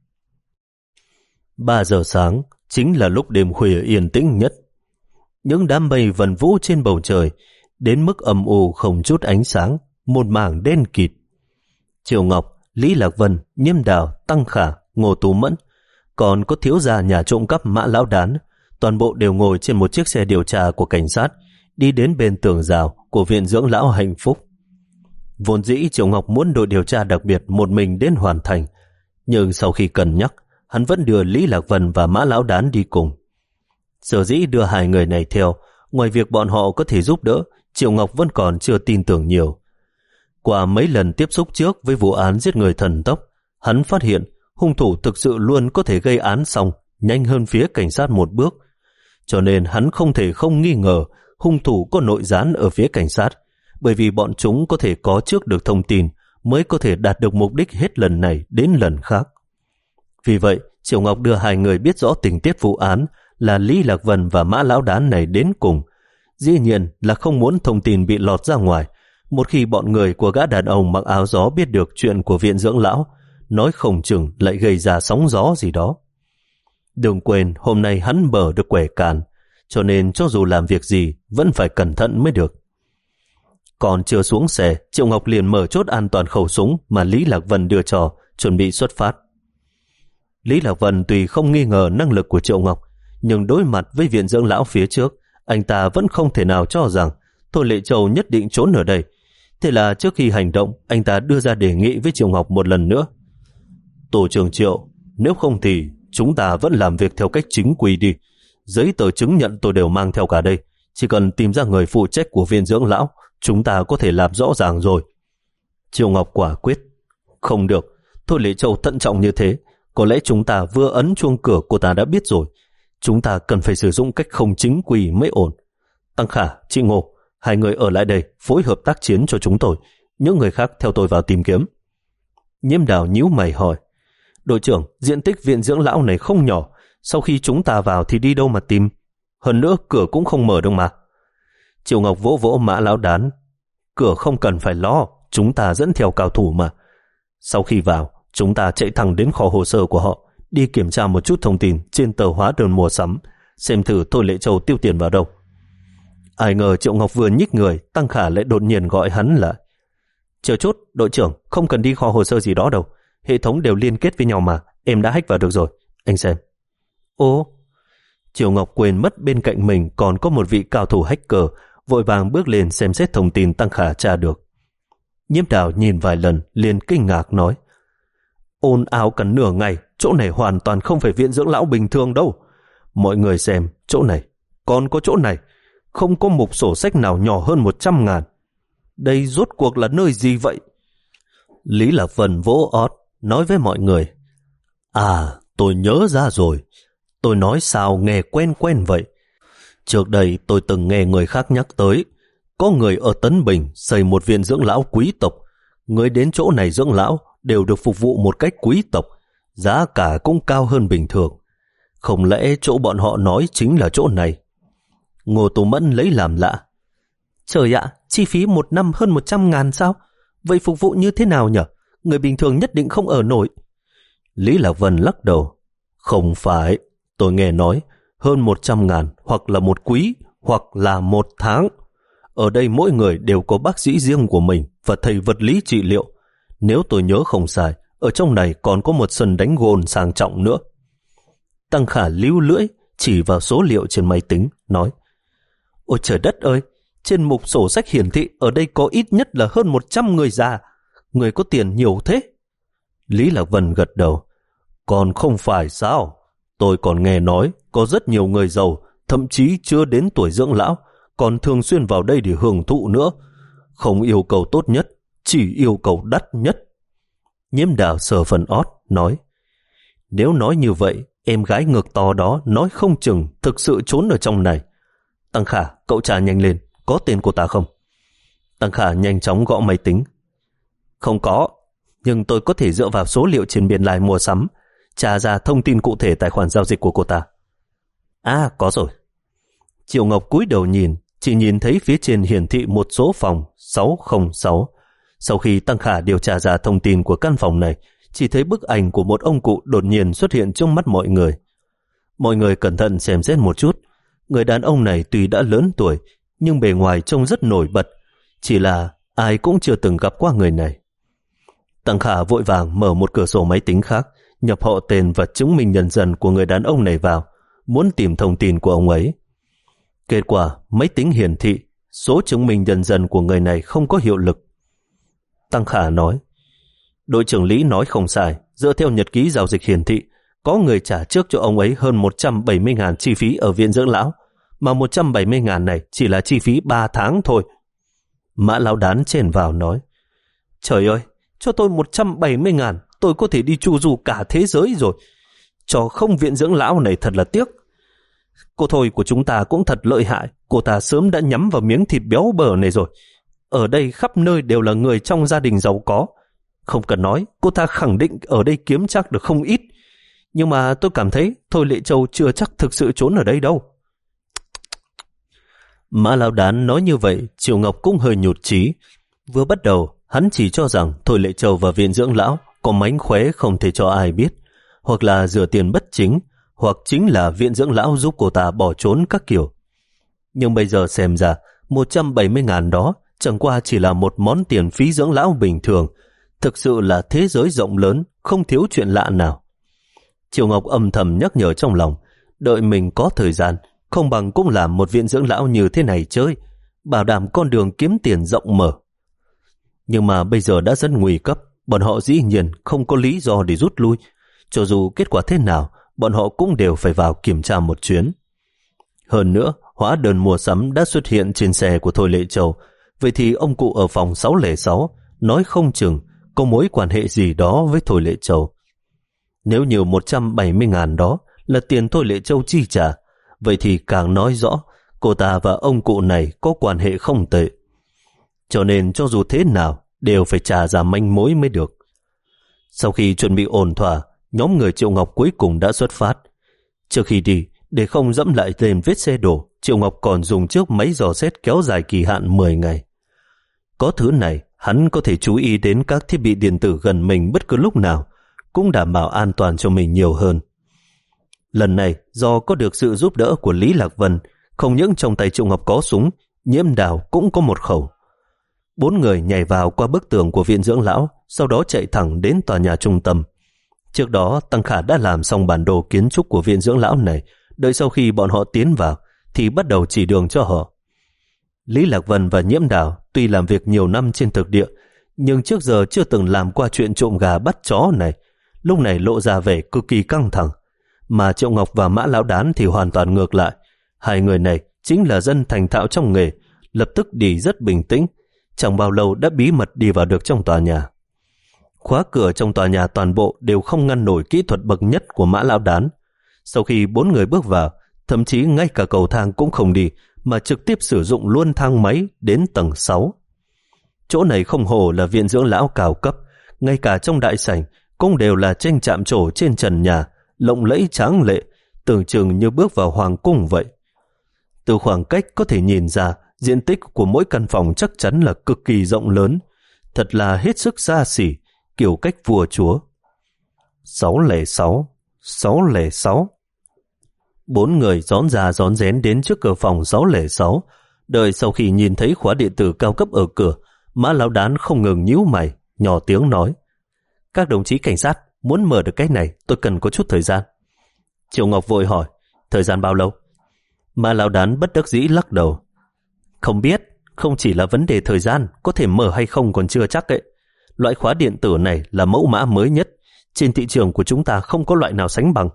Ba giờ sáng chính là lúc đêm khuya yên tĩnh nhất. Những đám mây vần vũ trên bầu trời đến mức âm u không chút ánh sáng, một mảng đen kịt. Triệu Ngọc, Lý Lạc Vân, Nhiêm Đào, Tăng Khả, Ngô Tú Mẫn, còn có thiếu gia nhà trộm cắp Mã Lão Đán, toàn bộ đều ngồi trên một chiếc xe điều tra của cảnh sát, đi đến bên tường rào của viện dưỡng lão Hạnh Phúc. Vốn dĩ Triệu Ngọc muốn đội điều tra đặc biệt một mình đến hoàn thành, nhưng sau khi cân nhắc, hắn vẫn đưa Lý Lạc Vân và Mã Lão Đán đi cùng. Sở dĩ đưa hai người này theo, ngoài việc bọn họ có thể giúp đỡ, Triệu Ngọc vẫn còn chưa tin tưởng nhiều. Qua mấy lần tiếp xúc trước với vụ án giết người thần tốc, hắn phát hiện hung thủ thực sự luôn có thể gây án xong nhanh hơn phía cảnh sát một bước, cho nên hắn không thể không nghi ngờ hung thủ có nội gián ở phía cảnh sát, bởi vì bọn chúng có thể có trước được thông tin mới có thể đạt được mục đích hết lần này đến lần khác. Vì vậy, Triệu Ngọc đưa hai người biết rõ tình tiết vụ án là Lý Lạc Vân và Mã Lão Đán này đến cùng. Dĩ nhiên là không muốn thông tin bị lọt ra ngoài. Một khi bọn người của gã đàn ông mặc áo gió biết được chuyện của viện dưỡng lão, nói không chừng lại gây ra sóng gió gì đó. Đừng quên hôm nay hắn bờ được quẻ càn, cho nên cho dù làm việc gì vẫn phải cẩn thận mới được. Còn chưa xuống xe, Triệu Ngọc liền mở chốt an toàn khẩu súng mà Lý Lạc Vân đưa cho, chuẩn bị xuất phát. Lý Lạc Vân tuy không nghi ngờ năng lực của Triệu Ngọc, nhưng đối mặt với viện dưỡng lão phía trước, anh ta vẫn không thể nào cho rằng Thôi Lệ Châu nhất định trốn ở đây. Thế là trước khi hành động, anh ta đưa ra đề nghị với Triệu Ngọc một lần nữa. Tổ trưởng Triệu, nếu không thì chúng ta vẫn làm việc theo cách chính quy đi. Giấy tờ chứng nhận tôi đều mang theo cả đây. Chỉ cần tìm ra người phụ trách của viện dưỡng lão, chúng ta có thể làm rõ ràng rồi. Triệu Ngọc quả quyết. Không được, Thôi Lệ Châu thận trọng như thế, có lẽ chúng ta vừa ấn chuông cửa cô ta đã biết rồi. Chúng ta cần phải sử dụng cách không chính quy mới ổn. Tăng Khả, chị Ngô, hai người ở lại đây phối hợp tác chiến cho chúng tôi. Những người khác theo tôi vào tìm kiếm. Nhiêm Đào nhíu mày hỏi, đội trưởng, diện tích viện dưỡng lão này không nhỏ, sau khi chúng ta vào thì đi đâu mà tìm? Hơn nữa cửa cũng không mở đâu mà. Triệu Ngọc vỗ vỗ Mã Lão Đán, cửa không cần phải lo, chúng ta dẫn theo cao thủ mà. Sau khi vào, chúng ta chạy thẳng đến kho hồ sơ của họ, đi kiểm tra một chút thông tin trên tờ hóa đơn mua sắm, xem thử Thôi Lệ Châu tiêu tiền vào đâu. Ai ngờ Triệu Ngọc vừa nhích người, Tăng Khả lại đột nhiên gọi hắn lại. Chờ chút, đội trưởng, không cần đi kho hồ sơ gì đó đâu. Hệ thống đều liên kết với nhau mà, em đã hack vào được rồi, anh xem. Ồ, Triệu Ngọc quên mất bên cạnh mình còn có một vị cao thủ hacker, vội vàng bước lên xem xét thông tin Tăng Khả tra được. Nhiếp Đào nhìn vài lần liền kinh ngạc nói, ồn ào cả nửa ngày, chỗ này hoàn toàn không phải viện dưỡng lão bình thường đâu. Mọi người xem, chỗ này, còn có chỗ này, không có mục sổ sách nào nhỏ hơn một trăm ngàn. Đây rốt cuộc là nơi gì vậy? Lý Lạc Vân vỗ ót, nói với mọi người, à, tôi nhớ ra rồi. Tôi nói sao nghe quen quen vậy. Trước đây tôi từng nghe người khác nhắc tới, có người ở Tấn Bình xây một viện dưỡng lão quý tộc. Người đến chỗ này dưỡng lão đều được phục vụ một cách quý tộc, giá cả cũng cao hơn bình thường. Không lẽ chỗ bọn họ nói chính là chỗ này? Ngô Tú Mẫn lấy làm lạ. Trời ạ, chi phí một năm hơn một trăm ngàn sao? Vậy phục vụ như thế nào nhỉ? Người bình thường nhất định không ở nổi. Lý Lạc Vân lắc đầu. Không phải, tôi nghe nói hơn một trăm ngàn hoặc là một quý hoặc là một tháng. Ở đây mỗi người đều có bác sĩ riêng của mình và thầy vật lý trị liệu. Nếu tôi nhớ không sai, ở trong này còn có một sân đánh gôn sang trọng nữa. Tăng Khả líu lưỡi, chỉ vào số liệu trên máy tính, nói, ôi trời đất ơi, trên mục sổ sách hiển thị ở đây có ít nhất là hơn một trăm người già. Người có tiền nhiều thế? Lý Lạc Vân gật đầu. Còn không phải sao? Tôi còn nghe nói có rất nhiều người giàu, thậm chí chưa đến tuổi dưỡng lão, còn thường xuyên vào đây để hưởng thụ nữa. Không yêu cầu tốt nhất, chỉ yêu cầu đắt nhất. Nhiêm Đào sờ phần ót, nói, nếu nói như vậy, em gái ngực to đó nói không chừng thực sự trốn ở trong này. Tăng Khả, cậu trả nhanh lên, có tên cô ta không? Tăng Khả nhanh chóng gõ máy tính. Không có, nhưng tôi có thể dựa vào số liệu trên biên lai mua sắm tra ra thông tin cụ thể tài khoản giao dịch của cô ta. À, có rồi. Triệu Ngọc cúi đầu nhìn, chỉ nhìn thấy phía trên hiển thị một số phòng sáu không sáu. Sau khi Tăng Khả điều tra ra thông tin của căn phòng này, chỉ thấy bức ảnh của một ông cụ đột nhiên xuất hiện trong mắt mọi người. Mọi người cẩn thận xem xét một chút. Người đàn ông này tuy đã lớn tuổi, nhưng bề ngoài trông rất nổi bật, chỉ là ai cũng chưa từng gặp qua người này. Tăng Khả vội vàng mở một cửa sổ máy tính khác, nhập họ tên và chứng minh nhân dân của người đàn ông này vào, muốn tìm thông tin của ông ấy. Kết quả, máy tính hiển thị số chứng minh nhân dân của người này không có hiệu lực. Tăng Khả nói, đội trưởng Lý nói không sai, dựa theo nhật ký giao dịch hiển thị, có người trả trước cho ông ấy hơn một trăm bảy mươi nghìn chi phí ở viện dưỡng lão, mà một trăm bảy mươi nghìn này chỉ là chi phí ba tháng thôi. Mã Lão Đán chèn vào nói, trời ơi, cho tôi một trăm bảy mươi nghìn, tôi có thể đi chu du cả thế giới rồi. Cho không viện dưỡng lão này thật là tiếc. Cô Thôi của chúng ta cũng thật lợi hại, cô ta sớm đã nhắm vào miếng thịt béo bở này rồi. Ở đây khắp nơi đều là người trong gia đình giàu có. Không cần nói, cô ta khẳng định ở đây kiếm chắc được không ít. Nhưng mà tôi cảm thấy Thôi Lệ Châu chưa chắc thực sự trốn ở đây đâu. Mã Lão Đán nói như vậy, Triệu Ngọc cũng hơi nhụt chí. Vừa bắt đầu, hắn chỉ cho rằng Thôi Lệ Châu và viện dưỡng lão có mánh khóe không thể cho ai biết, hoặc là rửa tiền bất chính, hoặc chính là viện dưỡng lão giúp cô ta bỏ trốn các kiểu. Nhưng bây giờ xem ra, một trăm bảy mươi ngàn đó chẳng qua chỉ là một món tiền phí dưỡng lão bình thường. Thực sự là thế giới rộng lớn, không thiếu chuyện lạ nào. Triệu Ngọc âm thầm nhắc nhở trong lòng, đợi mình có thời gian, không bằng cũng làm một viện dưỡng lão như thế này chơi, bảo đảm con đường kiếm tiền rộng mở. Nhưng mà bây giờ đã rất nguy cấp, bọn họ dĩ nhiên không có lý do để rút lui. Cho dù kết quả thế nào, bọn họ cũng đều phải vào kiểm tra một chuyến. Hơn nữa, hóa đơn mua sắm đã xuất hiện trên xe của Thôi Lệ Châu. Vậy thì ông cụ ở phòng sáu không sáu nói không chừng có mối quan hệ gì đó với Thôi Lệ Châu. Nếu như một trăm bảy mươi ngàn đó là tiền Thôi Lệ Châu chi trả, vậy thì càng nói rõ cô ta và ông cụ này có quan hệ không tệ. Cho nên cho dù thế nào đều phải trả ra manh mối mới được. Sau khi chuẩn bị ổn thỏa, nhóm người Triệu Ngọc cuối cùng đã xuất phát. Trước khi đi, để không dẫm lại lên vết xe đổ, Triệu Ngọc còn dùng chiếc máy dò xét kéo dài kỳ hạn mười ngày. Có thứ này, hắn có thể chú ý đến các thiết bị điện tử gần mình bất cứ lúc nào, cũng đảm bảo an toàn cho mình nhiều hơn. Lần này, do có được sự giúp đỡ của Lý Lạc Vân, không những trong tay Triệu Ngọc có súng, Nhiễm Đào cũng có một khẩu. Bốn người nhảy vào qua bức tường của viện dưỡng lão, sau đó chạy thẳng đến tòa nhà trung tâm. Trước đó, Tăng Khả đã làm xong bản đồ kiến trúc của viện dưỡng lão này, đợi sau khi bọn họ tiến vào, thì bắt đầu chỉ đường cho họ. Lý Lạc Vân và Nhiễm Đào tuy làm việc nhiều năm trên thực địa, nhưng trước giờ chưa từng làm qua chuyện trộm gà bắt chó này, lúc này lộ ra vẻ cực kỳ căng thẳng. Mà Triệu Ngọc và Mã Lão Đán thì hoàn toàn ngược lại. Hai người này chính là dân thành thạo trong nghề, lập tức đi rất bình tĩnh, chẳng bao lâu đã bí mật đi vào được trong tòa nhà. Khóa cửa trong tòa nhà toàn bộ đều không ngăn nổi kỹ thuật bậc nhất của Mã Lão Đán. Sau khi bốn người bước vào, thậm chí ngay cả cầu thang cũng không đi, mà trực tiếp sử dụng luôn thang máy đến tầng sáu. Chỗ này không hổ là viện dưỡng lão cao cấp, ngay cả trong đại sảnh cũng đều là tranh chạm trổ trên trần nhà, lộng lẫy tráng lệ, tưởng chừng như bước vào hoàng cung vậy. Từ khoảng cách có thể nhìn ra, diện tích của mỗi căn phòng chắc chắn là cực kỳ rộng lớn, thật là hết sức xa xỉ, kiểu cách vua chúa. sáu không sáu, sáu không sáu. Bốn người rón ra rón rén đến trước cửa phòng sáu không sáu, đợi sau khi nhìn thấy khóa điện tử cao cấp ở cửa, Mã Lão Đán không ngừng nhíu mày, nhỏ tiếng nói: các đồng chí cảnh sát, muốn mở được cái này tôi cần có chút thời gian. Triệu Ngọc vội hỏi: thời gian bao lâu? Mã Lão Đán bất đắc dĩ lắc đầu: không biết, không chỉ là vấn đề thời gian, có thể mở hay không còn chưa chắc ấy. Loại khóa điện tử này là mẫu mã mới nhất, trên thị trường của chúng ta không có loại nào sánh bằng.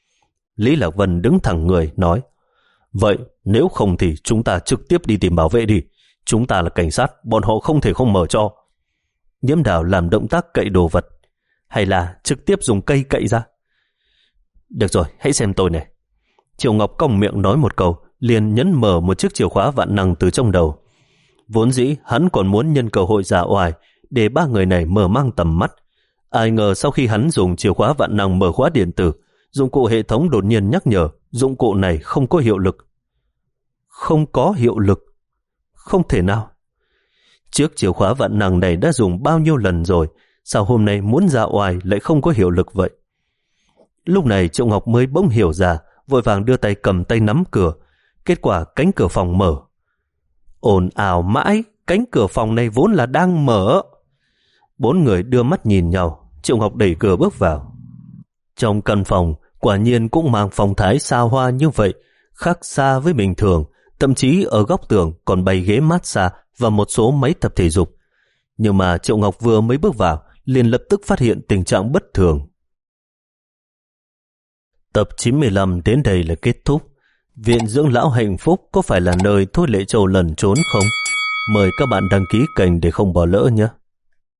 Lý Lạc Vân đứng thẳng người nói: vậy nếu không thì chúng ta trực tiếp đi tìm bảo vệ đi, chúng ta là cảnh sát, bọn họ không thể không mở cho. Nhiễm Đào làm động tác cậy đồ vật: hay là trực tiếp dùng cây cậy ra? Được rồi, hãy xem tôi này. Triệu Ngọc cong miệng nói một câu, liền nhấn mở một chiếc chìa khóa vạn năng từ trong đầu. Vốn dĩ hắn còn muốn nhân cơ hội giả oai để ba người này mở mang tầm mắt. Ai ngờ sau khi hắn dùng chìa khóa vạn năng mở khóa điện tử, dụng cụ hệ thống đột nhiên nhắc nhở dụng cụ này không có hiệu lực. Không có hiệu lực? Không thể nào. Chiếc chìa khóa vạn năng này đã dùng bao nhiêu lần rồi, sao hôm nay muốn ra oai lại không có hiệu lực vậy? Lúc này Triệu Ngọc mới bỗng hiểu ra, vội vàng đưa tay cầm tay nắm cửa. Kết quả cánh cửa phòng mở. Ồn ào mãi, cánh cửa phòng này vốn là đang mở. Bốn người đưa mắt nhìn nhau, Triệu Ngọc đẩy cửa bước vào. Trong căn phòng, quả nhiên cũng mang phong thái xa hoa như vậy, khác xa với bình thường, thậm chí ở góc tường còn bày ghế massage và một số máy tập thể dục. Nhưng mà Triệu Ngọc vừa mới bước vào, liền lập tức phát hiện tình trạng bất thường. Tập chín mươi lăm đến đây là kết thúc. Viện dưỡng lão hạnh phúc có phải là nơi Thôi Lệ Châu lẩn trốn không? Mời các bạn đăng ký kênh để không bỏ lỡ nhé.